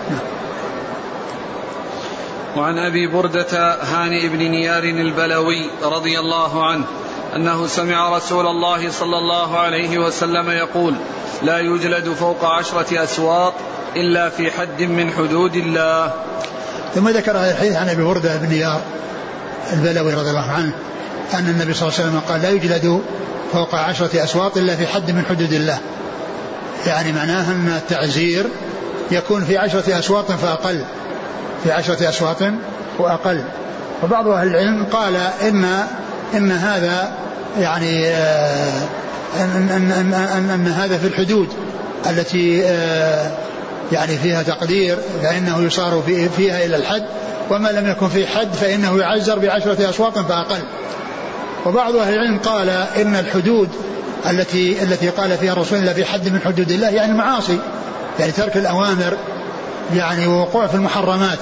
وعن أبي بردة هاني بن نيار البلوي رضي الله عنه أنه سمع رسول الله صلى الله عليه وسلم يقول: لا يجلد فوق عشرة أسواط إلا في حد من حدود الله. ثم ذكر هذا الحديث عن أبي بردة بن نيار البلوي رضي الله عنه أن النبي صلى الله عليه وسلم قال: لا يجلد فوق عشرة أسواط إلا في حد من حدود الله، يعني معناه أن التعزير يكون في عشرة أسواط فأقل، في عشرة أسواط وأقل. وبعض أهل العلم قال إن إن هذا يعني أن, أن, أن, أن, أن هذا في الحدود التي يعني فيها تقدير فإنه يصار فيها إلى الحد، وما لم يكن في حد فإنه يعزر بعشرة أسواط فأقل. وبعض أهل العلم قال إن الحدود التي التي قال فيها الرسول إلا في حد من حدود الله يعني المعاصي، يعني ترك الأوامر، يعني وقوع في المحرمات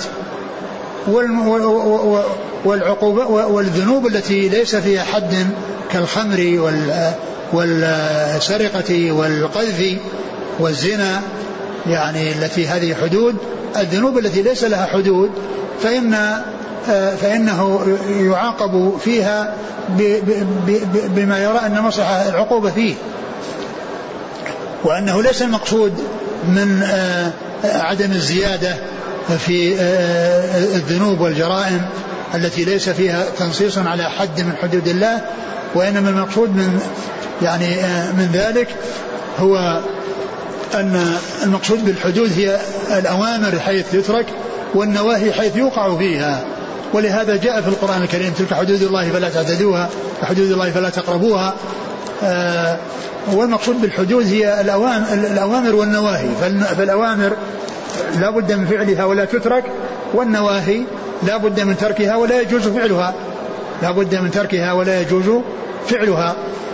والعقوبة والذنوب التي ليس فيها حد كالخمر والسرقة والقذف والزنا، يعني التي هذه حدود. الذنوب التي ليس لها حدود فإن فإنه يعاقب فيها بما يرى أن مصلحة العقوبة فيه، وأنه ليس المقصود من عدم الزيادة في الذنوب والجرائم التي ليس فيها تنصيص على حد من حدود الله، وإنما المقصود من يعني من ذلك هو أن المقصود بالحدود هي الأوامر حيث يترك والنواهي حيث يوقع فيها. ولهذا جاء في القرآن الكريم تلك حدود الله فلا تعتدوها وحدود الله فلا تقربوها. آه والمقصود بالحدود هي الأوامر والنواهي، فالأوامر لا بد من فعلها ولا تترك، والنواهي لا بد من تركها ولا يجوز فعلها لا بد من تركها ولا يجوز فعلها.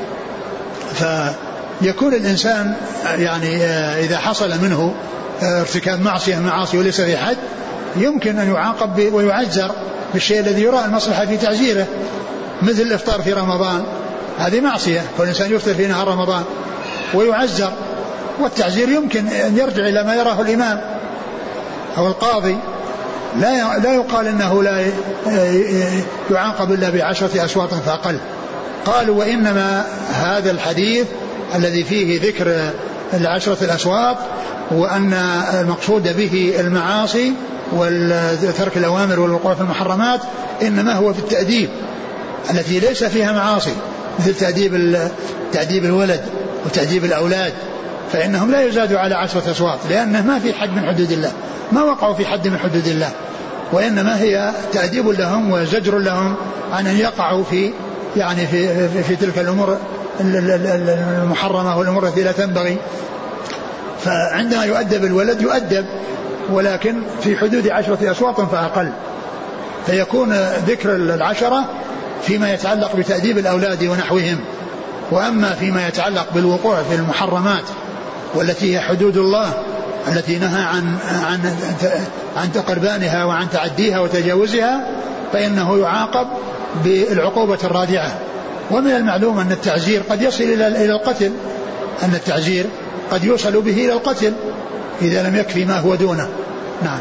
فيكون الإنسان يعني إذا حصل منه ارتكاب معصية معاصي وليس في حد يمكن أن يعاقب ويعزر بالشيء الذي يرى المصلحة في تعزيره، مثل الإفطار في رمضان، هذه معصية فالإنسان يفطر في نهار رمضان ويعزر، والتعزير يمكن أن يرجع إلى ما يراه الإمام أو القاضي، لا لا يقال إنه لا يعاقب إلا بعشرة أصوات فأقل. قالوا وإنما هذا الحديث الذي فيه ذكر العشرة الأصوات وأن المقصود به المعاصي وترك الأوامر والوقوع في المحرمات إنما هو في التأديب التي ليس فيها معاصي، مثل تأديب تأديب الولد وتأديب الأولاد، فإنهم لا يزادوا على عشرة أصوات لأنه ما في حد من حدود الله، ما وقعوا في حد من حدود الله، وإنما هي تأديب لهم وزجر لهم عن أن يقعوا في يعني في, في, في تلك الأمور المحرمة والأمور التي لا تنبغي. فعندما يؤدب الولد يؤدب ولكن في حدود عشرة أصوات فأقل، فيكون ذكر العشرة فيما يتعلق بتأديب الأولاد ونحوهم، وأما فيما يتعلق بالوقوع في المحرمات والتي هي حدود الله التي نهى عن عن عن تقربانها وعن تعديها وتجاوزها فإنه يعاقب بالعقوبة الرادعة. ومن المعلوم أن التعزير قد يصل إلى إلى القتل، أن التعزير قد يوصل به إلى القتل إذا لم يكفي ما هو دونه. نعم.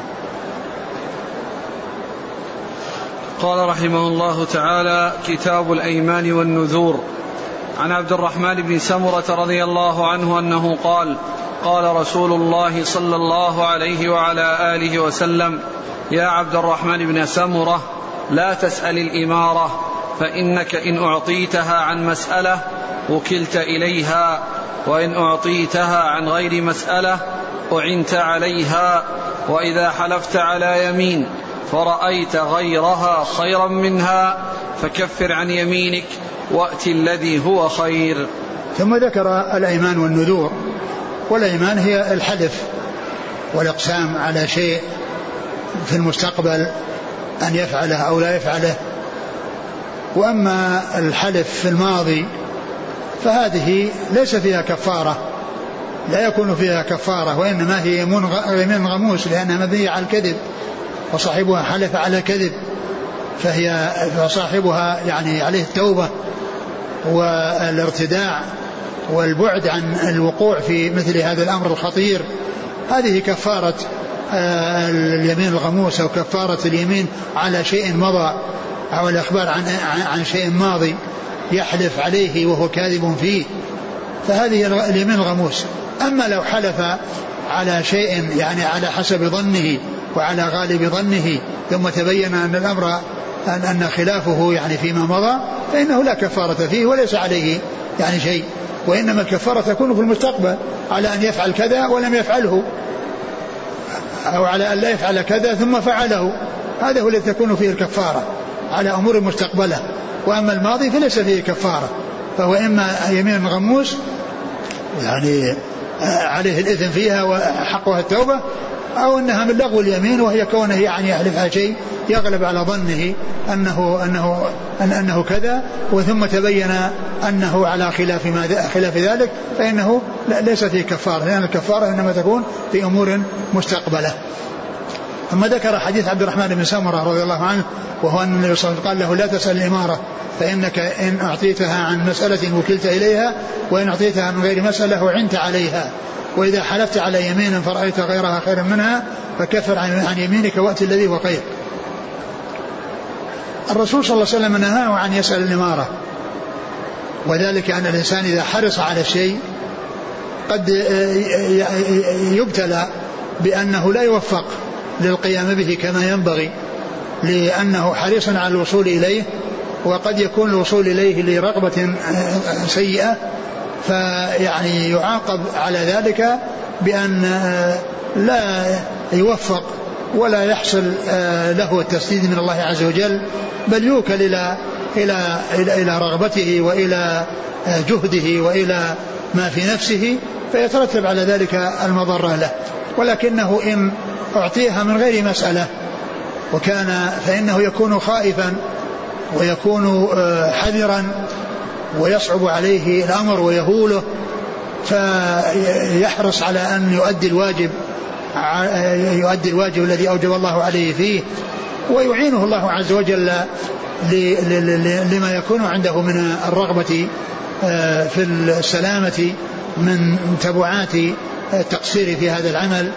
قال رحمه الله تعالى: كتاب الأيمان والنذور. عن عبد الرحمن بن سمرة رضي الله عنه أنه قال: قال رسول الله صلى الله عليه وعلى آله وسلم: يا عبد الرحمن بن سمرة، لا تسأل الإمارة، فإنك إن أعطيتها عن مسألة وكلت إليها، وإن أعطيتها عن غير مسألة أعنت عليها، وإذا حلفت على يمين فرأيت غيرها خيرا منها فكفر عن يمينك وأت الذي هو خير. ثم ذكر الأيمان والنذور. والأيمان هي الحلف والإقسام على شيء في المستقبل أن يفعله أو لا يفعله. وأما الحلف في الماضي فهذه ليس فيها كفارة، لا يكون فيها كفارة، وإنما هي يمين غموس لأنها مبنية على الكذب وصاحبها حلف على كذب، فهي فصاحبها يعني عليه التوبة والارتداع والبعد عن الوقوع في مثل هذا الأمر الخطير. هذه كفارة اليمين الغموس أو كفارة اليمين على شيء مضى أو الإخبار عن عن شيء ماضي يحلف عليه وهو كاذب فيه، فهذه اليمين الغموس. أما لو حلف على شيء يعني على حسب ظنه وعلى غالب ظنه ثم تبين أن الأمر أن, أن خلافه يعني فيما مضى فإنه لا كفارة فيه وليس عليه يعني شيء، وإنما الكفارة تكون في المستقبل على أن يفعل كذا ولم يفعله، أو على أن لا يفعل كذا ثم فعله، هذا هو الذي تكون فيه الكفارة على أمور مستقبلة. وأما الماضي فليس فيه كفارة، فهو إما يمين غموس يعني عليه الإثم فيها وحقها التوبة، أو أنها من لغو اليمين وهي كونه يعني يحلف على شيء يغلب على ظنه أنه, أنه, أن أنه كذا وثم تبين أنه على خلاف, ما خلاف ذلك، فإنه ليس فيه كفارة، لأن الكفارة إنما تكون في أمور مستقبلة. ثم ذكر حديث عبد الرحمن بن سمرة رضي الله عنه، وهو أن النبي صلى الله عليه وسلم قال له: لا تسأل الإمارة، فإنك إن أعطيتها عن مسألة وكلت إليها، وإن أعطيتها من غير مسألة وعنت عليها، وإذا حلفت على يمين فرأيت غيرها خيرا منها فكفر عن يمينك وأت الذي هو خير. الرسول صلى الله عليه وسلم نهاه عن يسأل الإمارة، وذلك أن الإنسان إذا حرص على شيء قد يبتلى بأنه لا يوفق للقيام به كما ينبغي، لأنه حريص على الوصول إليه، وقد يكون الوصول إليه لرغبة سيئة، فيعني يعاقب على ذلك بأن لا يوفق ولا يحصل له التسديد من الله عز وجل، بل يوكل إلى إلى إلى, إلى رغبته وإلى جهده وإلى ما في نفسه، فيترتب على ذلك المضرة له. ولكنه إن أعطيها من غير مسألة وكان فإنه يكون خائفا ويكون حذرا ويصعب عليه الأمر ويهوله، فيحرص على أن يؤدي الواجب يؤدي الواجب الذي أوجب الله عليه فيه، ويعينه الله عز وجل لما يكون عنده من الرغبة في السلامة من تبعات التقصير في هذا العمل،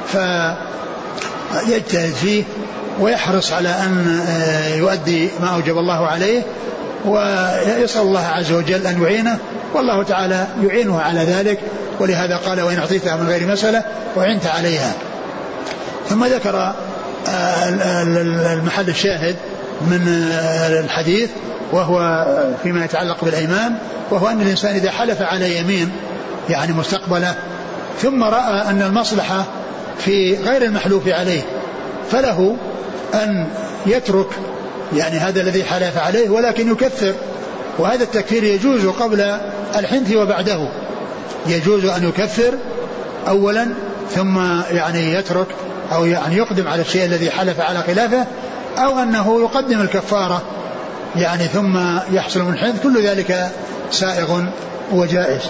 فيجتهد فيه ويحرص على أن يؤدي ما أوجب الله عليه، ويسأل الله عز وجل أن يعينه، والله تعالى يعينه على ذلك. ولهذا قال وإن أعطيتها من غير مسألة وعنت عليها. ثم ذكر المحل الشاهد من الحديث وهو فيما يتعلق بالأيمان، وهو أن الإنسان إذا حلف على يمين يعني مستقبله ثم رأى أن المصلحة في غير المحلوف عليه فله أن يترك يعني هذا الذي حلف عليه ولكن يكفر. وهذا التكفير يجوز قبل الحنث وبعده، يجوز أن يكفر أولا ثم يعني يترك أو يعني يقدم على الشيء الذي حلف على خلافه، أو أنه يقدم الكفارة يعني ثم يحصل من حنث. كل ذلك سائغ وجائز.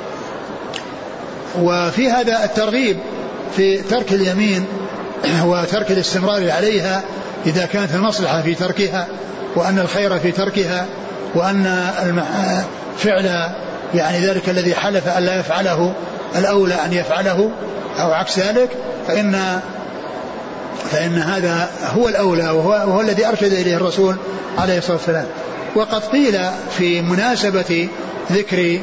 وفي هذا الترغيب في ترك اليمين وترك الاستمرار عليها إذا كانت المصلحة في تركها وأن الخير في تركها، وأن فعل يعني ذلك الذي حلف أن لا يفعله الأولى أن يفعله أو عكس ذلك، فإن فإن هذا هو الأولى وهو, وهو الذي أرشد إليه الرسول عليه الصلاة والسلام. وقد قيل في مناسبة ذكر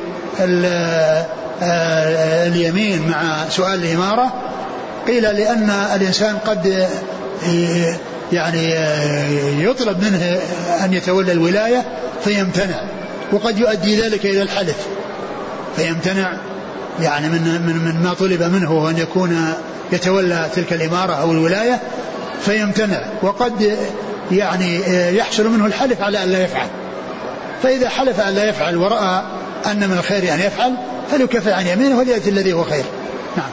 اليمين مع سؤال الإمارة، قيل لأن الإنسان قد يعني يطلب منه أن يتولى الولاية فيمتنع، وقد يؤدي ذلك إلى الحلف فيمتنع يعني من, من, من ما طلب منه أن يكون يتولى تلك الإمارة أو الولاية فيمتنع، وقد يعني يحصل منه الحلف على أن لا يفعل. فإذا حلف أن لا يفعل ورأى أن من الخير أن يفعل فليكفر عن يمينه وليأتي الذي هو خير. نعم.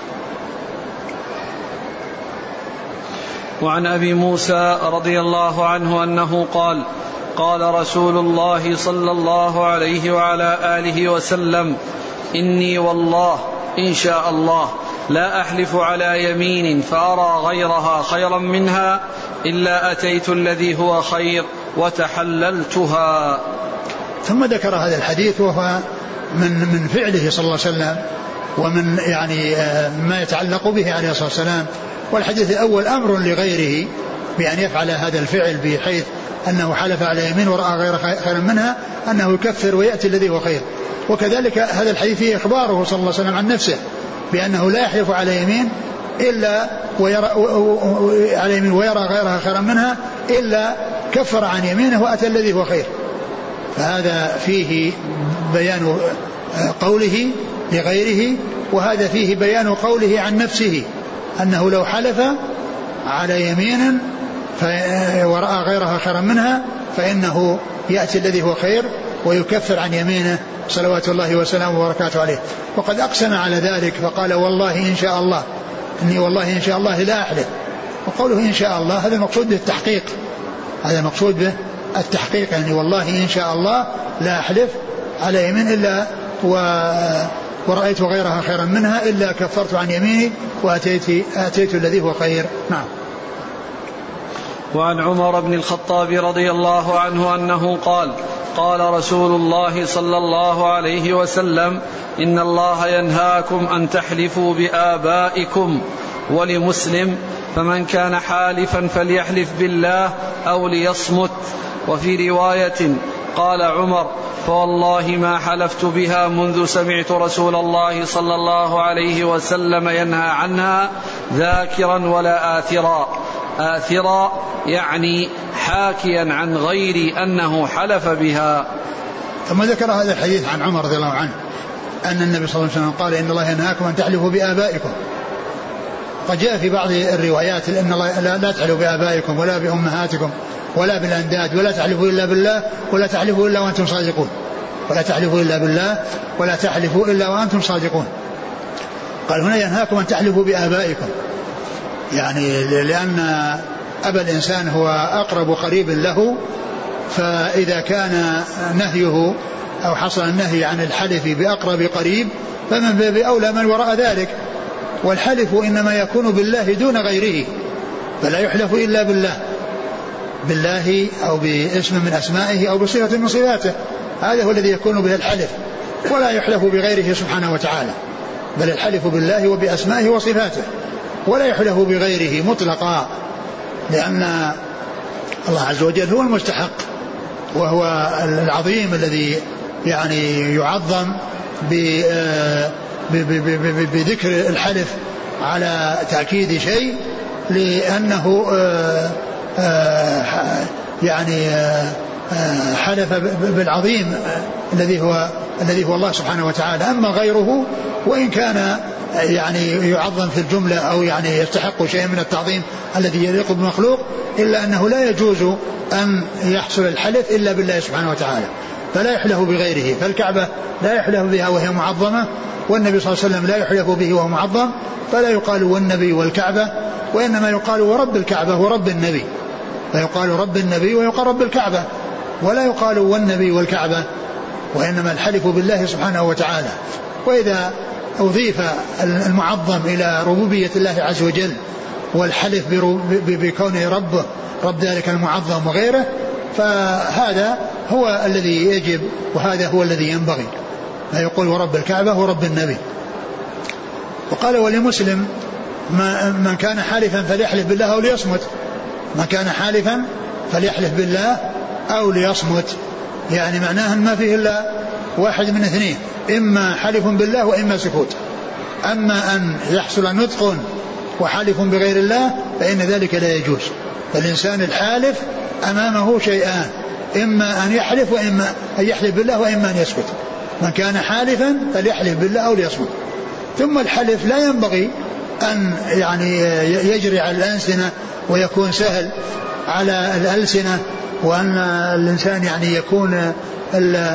وعن أبي موسى رضي الله عنه أنه قال قال رسول الله صلى الله عليه وعلى آله وسلم إني والله إن شاء الله لا أحلف على يمين فأرى غيرها خيرا منها إلا أتيت الذي هو خير وتحللتها. ثم ذكر هذا الحديث وهو من من فعله صلى الله عليه وسلم ومن يعني ما يتعلق به عليه الصلاة والسلام. والحديث الأول أمر لغيره بأن يفعل هذا الفعل بحيث أنه حلف على يمين ورأى غير خيرا منها أنه يكفر ويأتي الذي هو خير. وكذلك هذا الحديث فيه إخباره صلى الله عليه وسلم عن نفسه بأنه لا يحلف على يمين إلا ويرى على يمين ويرى غيرها خيرا منها إلا كفر عن يمينه وأتى الذي هو خير. فهذا فيه بيان قوله لغيره، وهذا فيه بيان قوله عن نفسه أنه لو حلف على يمين ورأى غيرها خيرا منها فإنه يأتي الذي هو خير ويكفر عن يمينه صلوات الله وسلامه وبركاته عليه. وقد أقسم على ذلك فقال والله إن شاء الله إني والله إن شاء الله لا أحلف. وقوله إن شاء الله هذا المقصود به التحقيق، هذا المقصود به التحقيق، يعني والله إن شاء الله لا أحلف على يمين إلا و ورأيت غيرها خيرا منها إلا كفرت عن يميني وأتيت أتيت الذي هو خير. نعم. وعن عمر بن الخطاب رضي الله عنه أنه قال قال رسول الله صلى الله عليه وسلم إن الله ينهاكم أن تحلفوا بآبائكم. ولمسلم فمن كان حالفا فليحلف بالله أو ليصمت. وفي رواية قال عمر فوالله ما حلفت بها منذ سمعت رسول الله صلى الله عليه وسلم ينهى عنها ذاكرا ولا آثرا. آثرا يعني حاكيا عن غير أنه حلف بها. ثم ذكر هذا الحديث عن عمر رضي الله عنه أن النبي صلى الله عليه وسلم قال إن الله ينهاكم أن تحلفوا بآبائكم. قد جاء في بعض الروايات إن الله لا, لا تحلفوا بآبائكم ولا بأمهاتكم ولا بالأنداد ولا تحلفوا إلا بالله ولا تحلفوا إلا وأنتم صادقون ولا تحلفوا إلا بالله ولا تحلفوا إلا وأنتم صادقون. قال هنا ينهاكم أن تحلفوا بآبائكم، يعني لأن أبا الإنسان هو أقرب قريب له، فإذا كان نهيه أو حصل النهي عن الحلف بأقرب قريب فمن باب أولى من وراء ذلك. والحلف إنما يكون بالله دون غيره، فلا يحلف إلا بالله بالله أو باسم من أسمائه أو بصفة من صفاته، هذا هو الذي يكون به الحلف، ولا يحلف بغيره سبحانه وتعالى، بل الحلف بالله وبأسمائه وصفاته، ولا يحلف بغيره مطلقا، لأن الله عز وجل هو المستحق وهو العظيم الذي يعني يعظم بذكر الحلف على تأكيد شيء، لأنه يعني حلف بالعظيم الذي هو الذي هو الله سبحانه وتعالى. أما غيره وإن كان يعني يعظم في الجملة أو يعني يستحق شيء من التعظيم الذي يليق بالمخلوق، إلا أنه لا يجوز أن يحصل الحلف إلا بالله سبحانه وتعالى، فلا يحلف بغيره. فالكعبة لا يحلف بها وهي معظمة، والنبي صلى الله عليه وسلم لا يحلف به وهو معظم، فلا يقال والنبي والكعبة، وإنما يقال ورب الكعبة ورب النبي، فيقال رب النبي ويقال رب الكعبة، ولا يقال والنبي والكعبة، وإنما الحلف بالله سبحانه وتعالى. وإذا أضيف المعظم إلى ربوبية الله عز وجل والحلف بكونه ربه رب ذلك المعظم وغيره، فهذا هو الذي يجب وهذا هو الذي ينبغي، فيقول ورب الكعبة ورب النبي. وقال ولمسلم من كان حالفا فليحلف بالله أو ليصمت، من كان حالفا فليحلف بالله أو ليصمت، يعني معناه ما فيه إلا واحد من اثنين، إما حلف بالله وإما سكوت. أما أن يحصل نطق وحلف بغير الله فإن ذلك لا يجوز. فالإنسان الحالف أمامه شيئان، إما أن يحلف وإما أن يحلف بالله وإما أن يسكت. من كان حالفا فليحلف بالله أو ليصمت. ثم الحلف لا ينبغي أن يعني يجري على الألسنة ويكون سهل على الألسنة، وأن الإنسان يعني يكون ال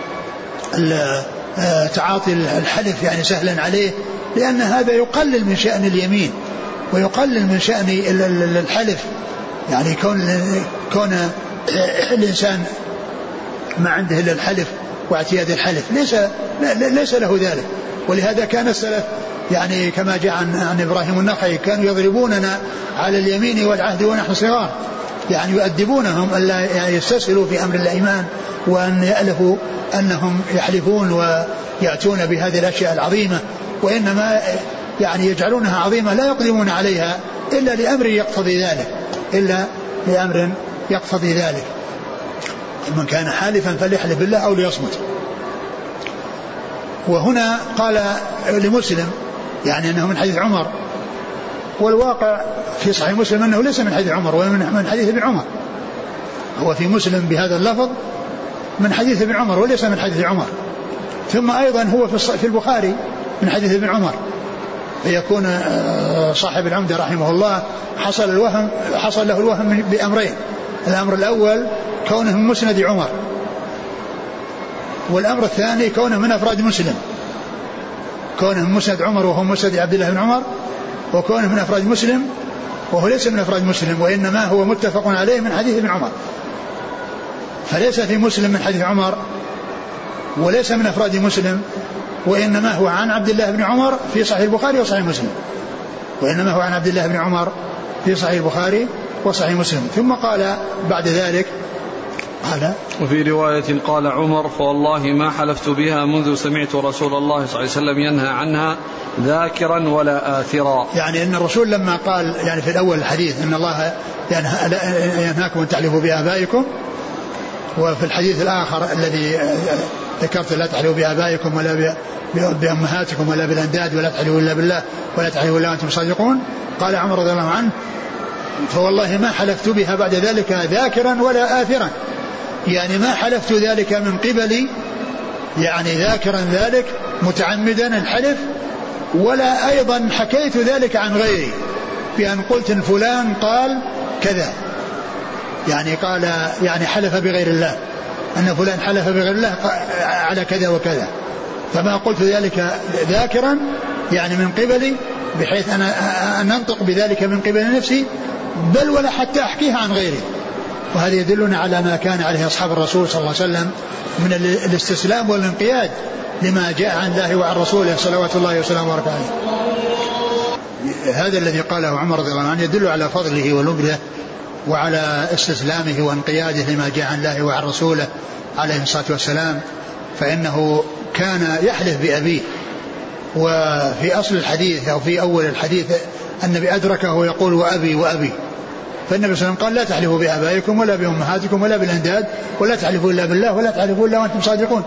ال تعاطي الحلف يعني سهلا عليه، لأن هذا يقلل من شأن اليمين ويقلل من شأن الحلف. يعني كون كون الإنسان ما عنده إلا الحلف واعتياد الحلف ليس ليس له ذلك. ولهذا كان السلف يعني كما جاء عن, عن إبراهيم النخعي كانوا يضربوننا على اليمين والعهد ونحن صغار، يعني يؤدبونهم ألا يستسهلوا في أمر الإيمان، وأن يألفوا أنهم يحلفون ويأتون بهذه الأشياء العظيمة، وإنما يعني يجعلونها عظيمة لا يقدمون عليها إلا لأمر يقتضي ذلك إلا لأمر يقتضي ذلك. من كان حالفا فليحلف بالله أو ليصمت. وهنا قال لمسلم يعني أنه من حديث عمر، والواقع في صحيح مسلم أنه ليس من حديث عمر ومن حديث ابن عمر، هو في مسلم بهذا اللفظ من حديث ابن عمر وليس من حديث عمر. ثم أيضا هو في البخاري من حديث ابن عمر، فيكون صاحب العمدة رحمه الله حصل الوهم حصل له الوهم بأمرين. الأمر الأول كونه من مسند عمر، والأمر الثاني كونه من أفراد مسلم، كونه من مسند عمر وهو مسند عبد الله بن عمر، وكونه من أفراد مسلم وهو ليس من أفراد مسلم، وإنما هو متفق عليه من حديث ابن عمر. فليس في مسلم من حديث عمر وليس من أفراد مسلم، وإنما هو عن عبد الله بن عمر في صحيح البخاري وصحيح مسلم، وإنما هو عن عبد الله بن عمر في صحيح البخاري وصحيح مسلم. ثم قال بعد ذلك قال وفي رواية قال عمر فوالله ما حلفت بها منذ سمعت رسول الله صلى الله عليه وسلم ينهى عنها ذاكرا ولا آثرا. يعني أن الرسول لما قال يعني في الأول الحديث أن الله ينهاكم أن تحلفوا بآبائكم، وفي الحديث الآخر الذي ذكرت لا تحلفوا بآبائكم ولا بأمهاتكم ولا بالأنداد ولا تحلفوا إلا بالله ولا تحلفوا إلا وأنتم صادقون، قال عمر رضي الله عنه فوالله ما حلفت بها بعد ذلك ذاكرا ولا آثرا، يعني ما حلفت ذلك من قبلي يعني ذاكرا ذلك متعمدا الحلف ولا أيضا حكيت ذلك عن غيري بأن قلت إن فلان قال كذا، يعني قال يعني حلف بغير الله، أن فلان حلف بغير الله على كذا وكذا، فما قلت ذلك ذاكرا يعني من قبلي بحيث أنا أن أنطق بذلك من قبل نفسي، بل ولا حتى أحكيها عن غيري. وهذا يدلنا على ما كان عليه أصحاب الرسول صلى الله عليه وسلم من الاستسلام والانقياد لما جاء عن الله وعن رسوله صلوات الله وسلامه وبركاته عليه. هذا الذي قاله عمر رضي الله عنه يدل على فضله ونبله وعلى استسلامه وانقياده لما جاء عن الله وعن رسوله عليه الصلاة والسلام، فإنه كان يحلف بأبيه. وفي أصل الحديث أو في أول الحديث النبي أدركه يقول وأبي وأبي، فالنبي صلى الله عليه وسلم قال لا تحلفوا بآبائكم ولا بأمهاتكم ولا بالأنداد ولا تحلفوا إلا بالله ولا تحلفوا إلا وأنتم صادقون.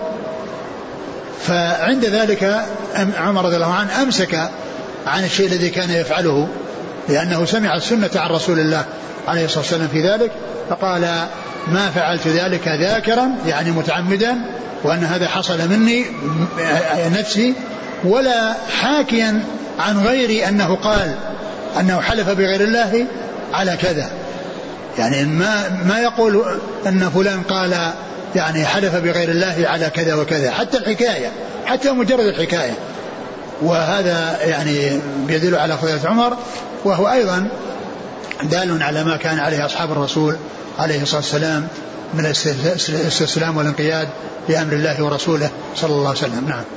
فعند ذلك عمر رضي الله عنه أمسك عن الشيء الذي كان يفعله، لأنه سمع السنة عن رسول الله عليه الصلاة والسلام في ذلك، فقال ما فعلت ذلك ذاكرا يعني متعمدا، وأن هذا حصل مني نفسي، ولا حاكيا عن غيري أنه قال أنه حلف بغير الله على كذا، يعني ما ما يقول أن فلان قال يعني حلف بغير الله على كذا وكذا، حتى الحكاية حتى مجرد الحكاية. وهذا يعني يدل على فضيلة عمر، وهو أيضا دال على ما كان عليه أصحاب الرسول عليه الصلاة والسلام من الاستسلام والانقياد لأمر الله ورسوله صلى الله عليه وسلم. نعم.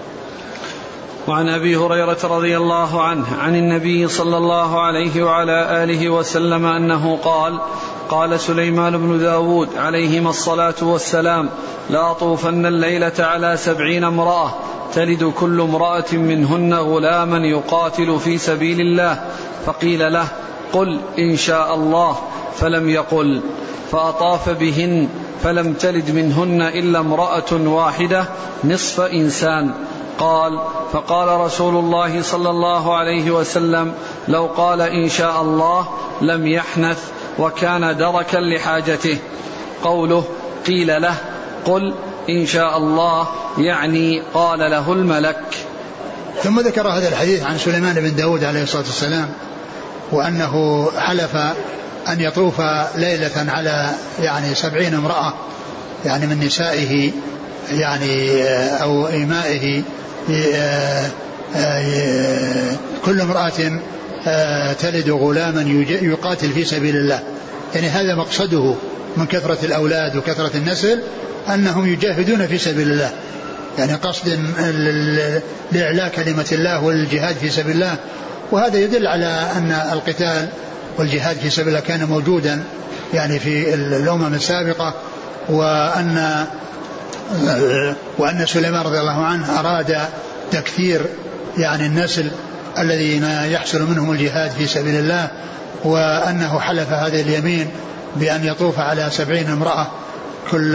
وعن أبي هريرة رضي الله عنه عن النبي صلى الله عليه وعلى آله وسلم أنه قال قال سليمان بن داود عليهما الصلاة والسلام لا طوفن الليلة على سبعين امرأة تلد كل امرأة منهن غلاما يقاتل في سبيل الله، فقيل له قل إن شاء الله، فلم يقل، فأطاف بهن فلم تلد منهن إلا امرأة واحدة نصف إنسان. قال فقال رسول الله صلى الله عليه وسلم لو قال إن شاء الله لم يحنث وكان دركا لحاجته. قوله قيل له قل إن شاء الله يعني قال له الملك. ثم ذكر هذا الحديث عن سليمان بن داود عليه الصلاة والسلام، وأنه حلف أن يطوف ليلة على يعني سبعين امرأة يعني من نسائه يعني أو إمائه، كل امرأة تلد غلاما يقاتل في سبيل الله، يعني هذا مقصده من كثرة الأولاد وكثرة النسل أنهم يجاهدون في سبيل الله، يعني قصد لإعلاء كلمة الله والجهاد في سبيل الله. وهذا يدل على أن القتال والجهاد في سبيل الله كان موجودا يعني في الأمم السابقة، وأن وأن سليمان رضي الله عنه أراد تكثير يعني النسل الذين يحصل منهم الجهاد في سبيل الله، وأنه حلف هذا اليمين بأن يطوف على سبعين امرأة كل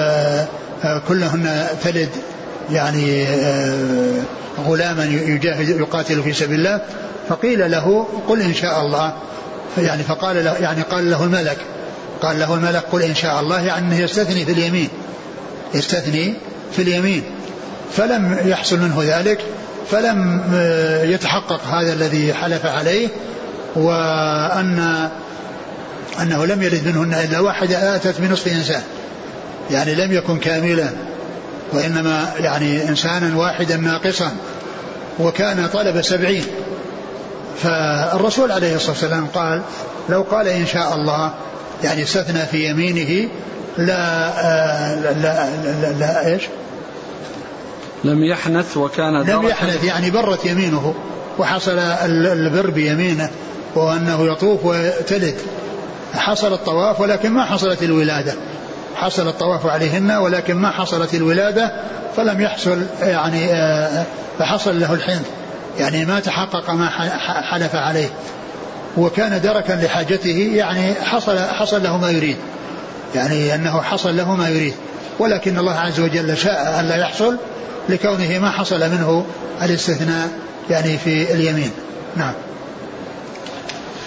كلهن تلد يعني غلاما يجاهد يقاتل في سبيل الله. فقيل له قل إن شاء الله، يعني فقال له يعني قال له الملك قال له الملك قل إن شاء الله، يعني يستثني في اليمين يستثني في اليمين فلم يحصل منه ذلك، فلم يتحقق هذا الذي حلف عليه، وأن أنه لم يلد منهن إلا واحدة آتت بنصف إنسان، يعني لم يكن كاملا، وإنما يعني إنسانا واحدا ناقصا، وكان طلب سبعين. فالرسول عليه الصلاة والسلام قال لو قال إن شاء الله يعني استثنى في يمينه لا لا لا, لا, لا إيش لم يحنث وكان لم يحنث يعني برت يمينه وحصل البر بيمينه، وأنه يطوف وتلد، حصل الطواف ولكن ما حصلت الولادة، حصل الطواف عليهن ولكن ما حصلت الولادة، فلم يحصل يعني فحصل له الحنث، يعني ما تحقق ما حلف عليه، وكان دركا لحاجته، يعني حصل حصل له ما يريد، يعني أنه حصل له ما يريد، ولكن الله عز وجل شاء أن لا يحصل لكونه ما حصل منه الاستثناء يعني في اليمين. نعم.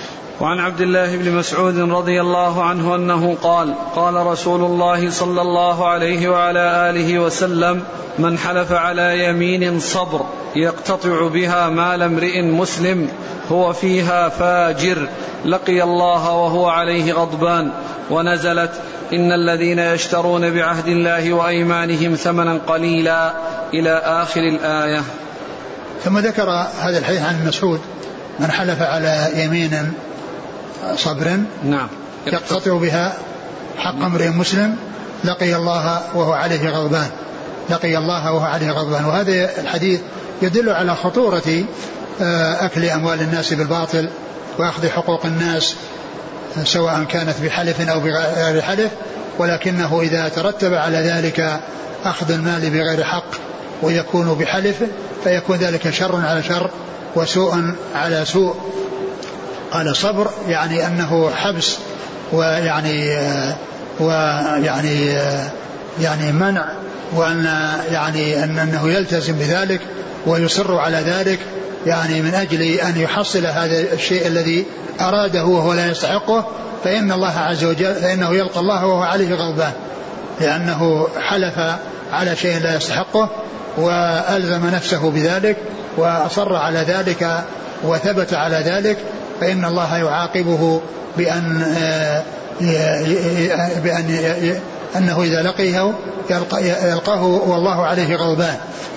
وعن عبد الله بن مسعود رضي الله عنه أنه قال قال رسول الله صلى الله عليه وعلى آله وسلم من حلف على يمين صبر يقتطع بها مال امرئ مسلم هو فيها فاجر لقي الله وهو عليه غضبان ونزلت إن الذين يشترون بعهد الله وأيمانهم ثمنا قليلا إلى آخر الآية. ثم ذكر هذا الحديث عن مسعود من حلف على يمين صبر نعم يقتطع بها حق امرئ مسلم لقي الله وهو عليه غضبان لقي الله وهو عليه غضبان. وهذا الحديث يدل على خطورة أكل أموال الناس بالباطل وأخذ حقوق الناس سواء كانت بحلف أو بغير حلف، ولكنه إذا ترتب على ذلك أخذ المال بغير حق ويكون بحلف فيكون ذلك شر على شر وسوء على سوء. قال صبر يعني أنه حبس ويعني ويعني يعني منع، وأن يعني أنه يلتزم بذلك ويصر على ذلك يعني من أجل أن يحصل هذا الشيء الذي أراده وهو لا يستحقه، فإن الله عز وجل فإنه يلقى الله وهو عليه غضبان لأنه حلف على شيء لا يستحقه وألزم نفسه بذلك وأصر على ذلك وثبت على ذلك، فإن الله يعاقبه بأن بأن أنه إذا لقيه يلقاه والله عليه غضبان.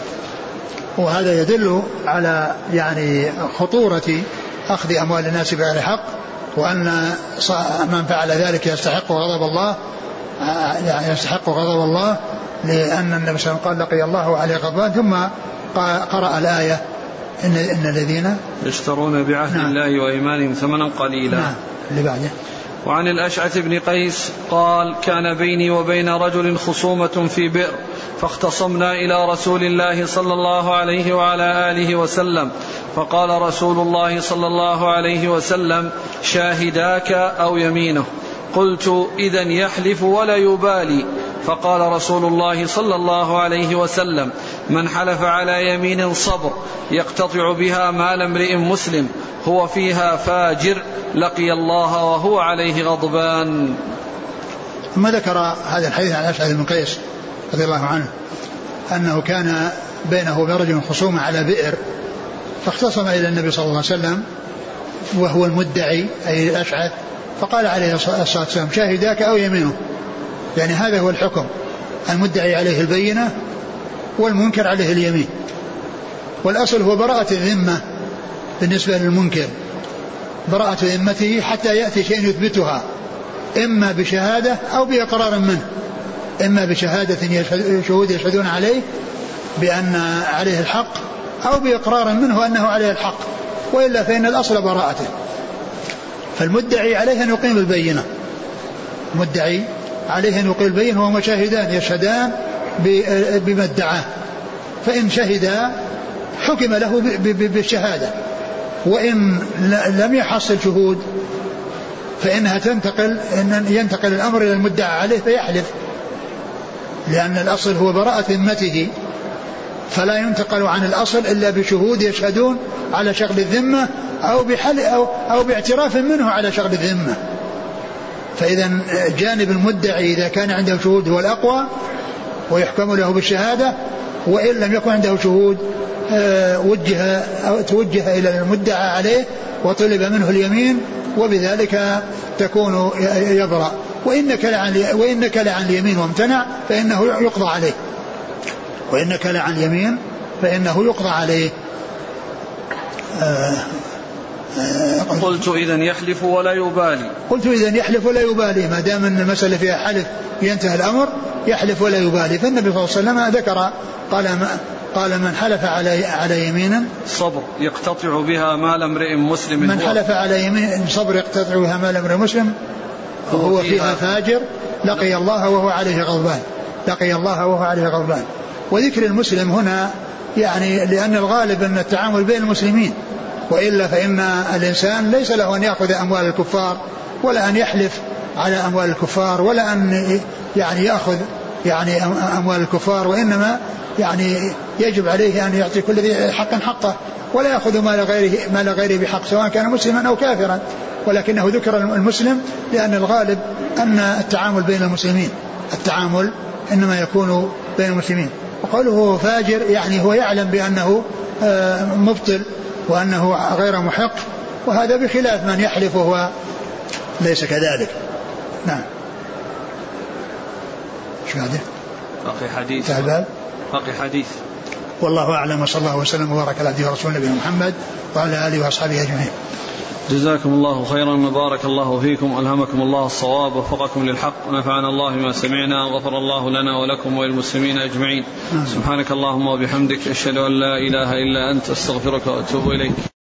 وهذا يدل على يعني خطورة أخذ أموال الناس بغير حق، وأن من فعل ذلك يستحق غضب الله يعني يستحق غضب الله، لأن النبي صلى الله عليه وسلم قال لقي الله عليه غضبان. ثم قرأ الآية إن, إن الذين يشترون بعهد نعم. الله وإيمانهم ثمنا قليلا. نعم. اللي بعده. وعن الأشعث بن قيس قال كان بيني وبين رجل خصومة في بئر فاختصمنا إلى رسول الله صلى الله عليه وعلى آله وسلم فقال رسول الله صلى الله عليه وسلم شاهداك أو يمينه؟ قلت إذن يحلف ولا يبالي. فقال رسول الله صلى الله عليه وسلم من حلف على يمين صبر يقتطع بها مال امرئ مسلم هو فيها فاجر لقي الله وهو عليه غضبان. ثم ذكر هذا الحديث عن أشعث بن قيس رضي الله عنه أنه كان بينه وبين رجل خصومة على بئر فاختصم إلى النبي صلى الله عليه وسلم وهو المدعي أي الأشعث، فقال عليه الصلاة والسلام شاهداك أو يمينه، يعني هذا هو الحكم، المدعي عليه البينة والمنكر عليه اليمين، والأصل هو براءة الذمة بالنسبة للمنكر، براءة ذمته حتى يأتي شيء يثبتها إما بشهادة أو بإقرار منه، إما بشهادة شهود يشهدون عليه بأن عليه الحق أو بإقرار منه أنه عليه الحق، وإلا فإن الأصل براءته. فالمدعي عليه أن يقيم البينة، المدعي عليه أن يقيم البينة وهما شاهدان يشهدان بما ادعاه، فإن شهدا حكم له بالشهادة، وإن لم يحصل شهود فإنها تنتقل إن ينتقل الأمر إلى المدعى عليه فيحلف، لأن الأصل هو براءة ذمته، فلا ينتقل عن الأصل إلا بشهود يشهدون على شغل الذمة أو بحل أو, أو باعتراف منه على شغل الذمة. فإذا جانب المدعي إذا كان عنده شهود هو الأقوى ويحكم له بالشهادة، وإن لم يكن عنده شهود وجه أو توجه إلى المدعى عليه وطلب منه اليمين، وبذلك تكون يبرأ. وإنك لعن وإنك لعن اليمين وامتنع فإنه يقضى عليه، وإنك لعن اليمين فإنه يقضى عليه. آه قلت إذن يحلف ولا يبالي قلت إذن يحلف ولا يبالي، ما دام أن المسألة فيها حلف ينتهي الأمر يحلف ولا يبالي. فالنبي صلى الله عليه وسلم ذكر قال قال من حلف على على يمين صبر يقتطع بها مال امرئ مسلم من حلف على يمين صبر يقتطع بها مال امرئ مسلم وهو فيها فاجر لقي الله وهو عليه غضبان لقي الله وهو عليه غضبان. وذكر المسلم هنا يعني لأن الغالب أن التعامل بين المسلمين، وإلا فإن الإنسان ليس له أن يأخذ أموال الكفار ولا أن يحلف على أموال الكفار ولا أن يعني يأخذ يعني أموال الكفار، وإنما يعني يجب عليه أن يعطي كل ذي حق حقه ولا يأخذ مال غيره مال غيره بحق سواء كان مسلما أو كافرا. ولكنه ذكر المسلم لأن الغالب أن التعامل بين المسلمين التعامل إنما يكون بين المسلمين. وقوله فاجر يعني هو يعلم بأنه مبطل وأنه غير محق، وهذا بخلاف من يحلف وهو ليس كذلك. نعم. شو هذا؟ باقي حديث. تعبان. باقي حديث. والله أعلم، وصلى الله وسلم وبارك على عبده ورسوله نبينا محمد وعلى آله وأصحابه أجمعين. جزاكم الله خيرا وبارك الله فيكم، ألهمكم الله الصواب ووفقكم للحق، ونفعنا الله بما سمعنا، وغفر الله لنا ولكم وللمسلمين أجمعين. سبحانك اللهم وبحمدك، أشهد أن لا إله إلا أنت، أستغفرك وأتوب إليك.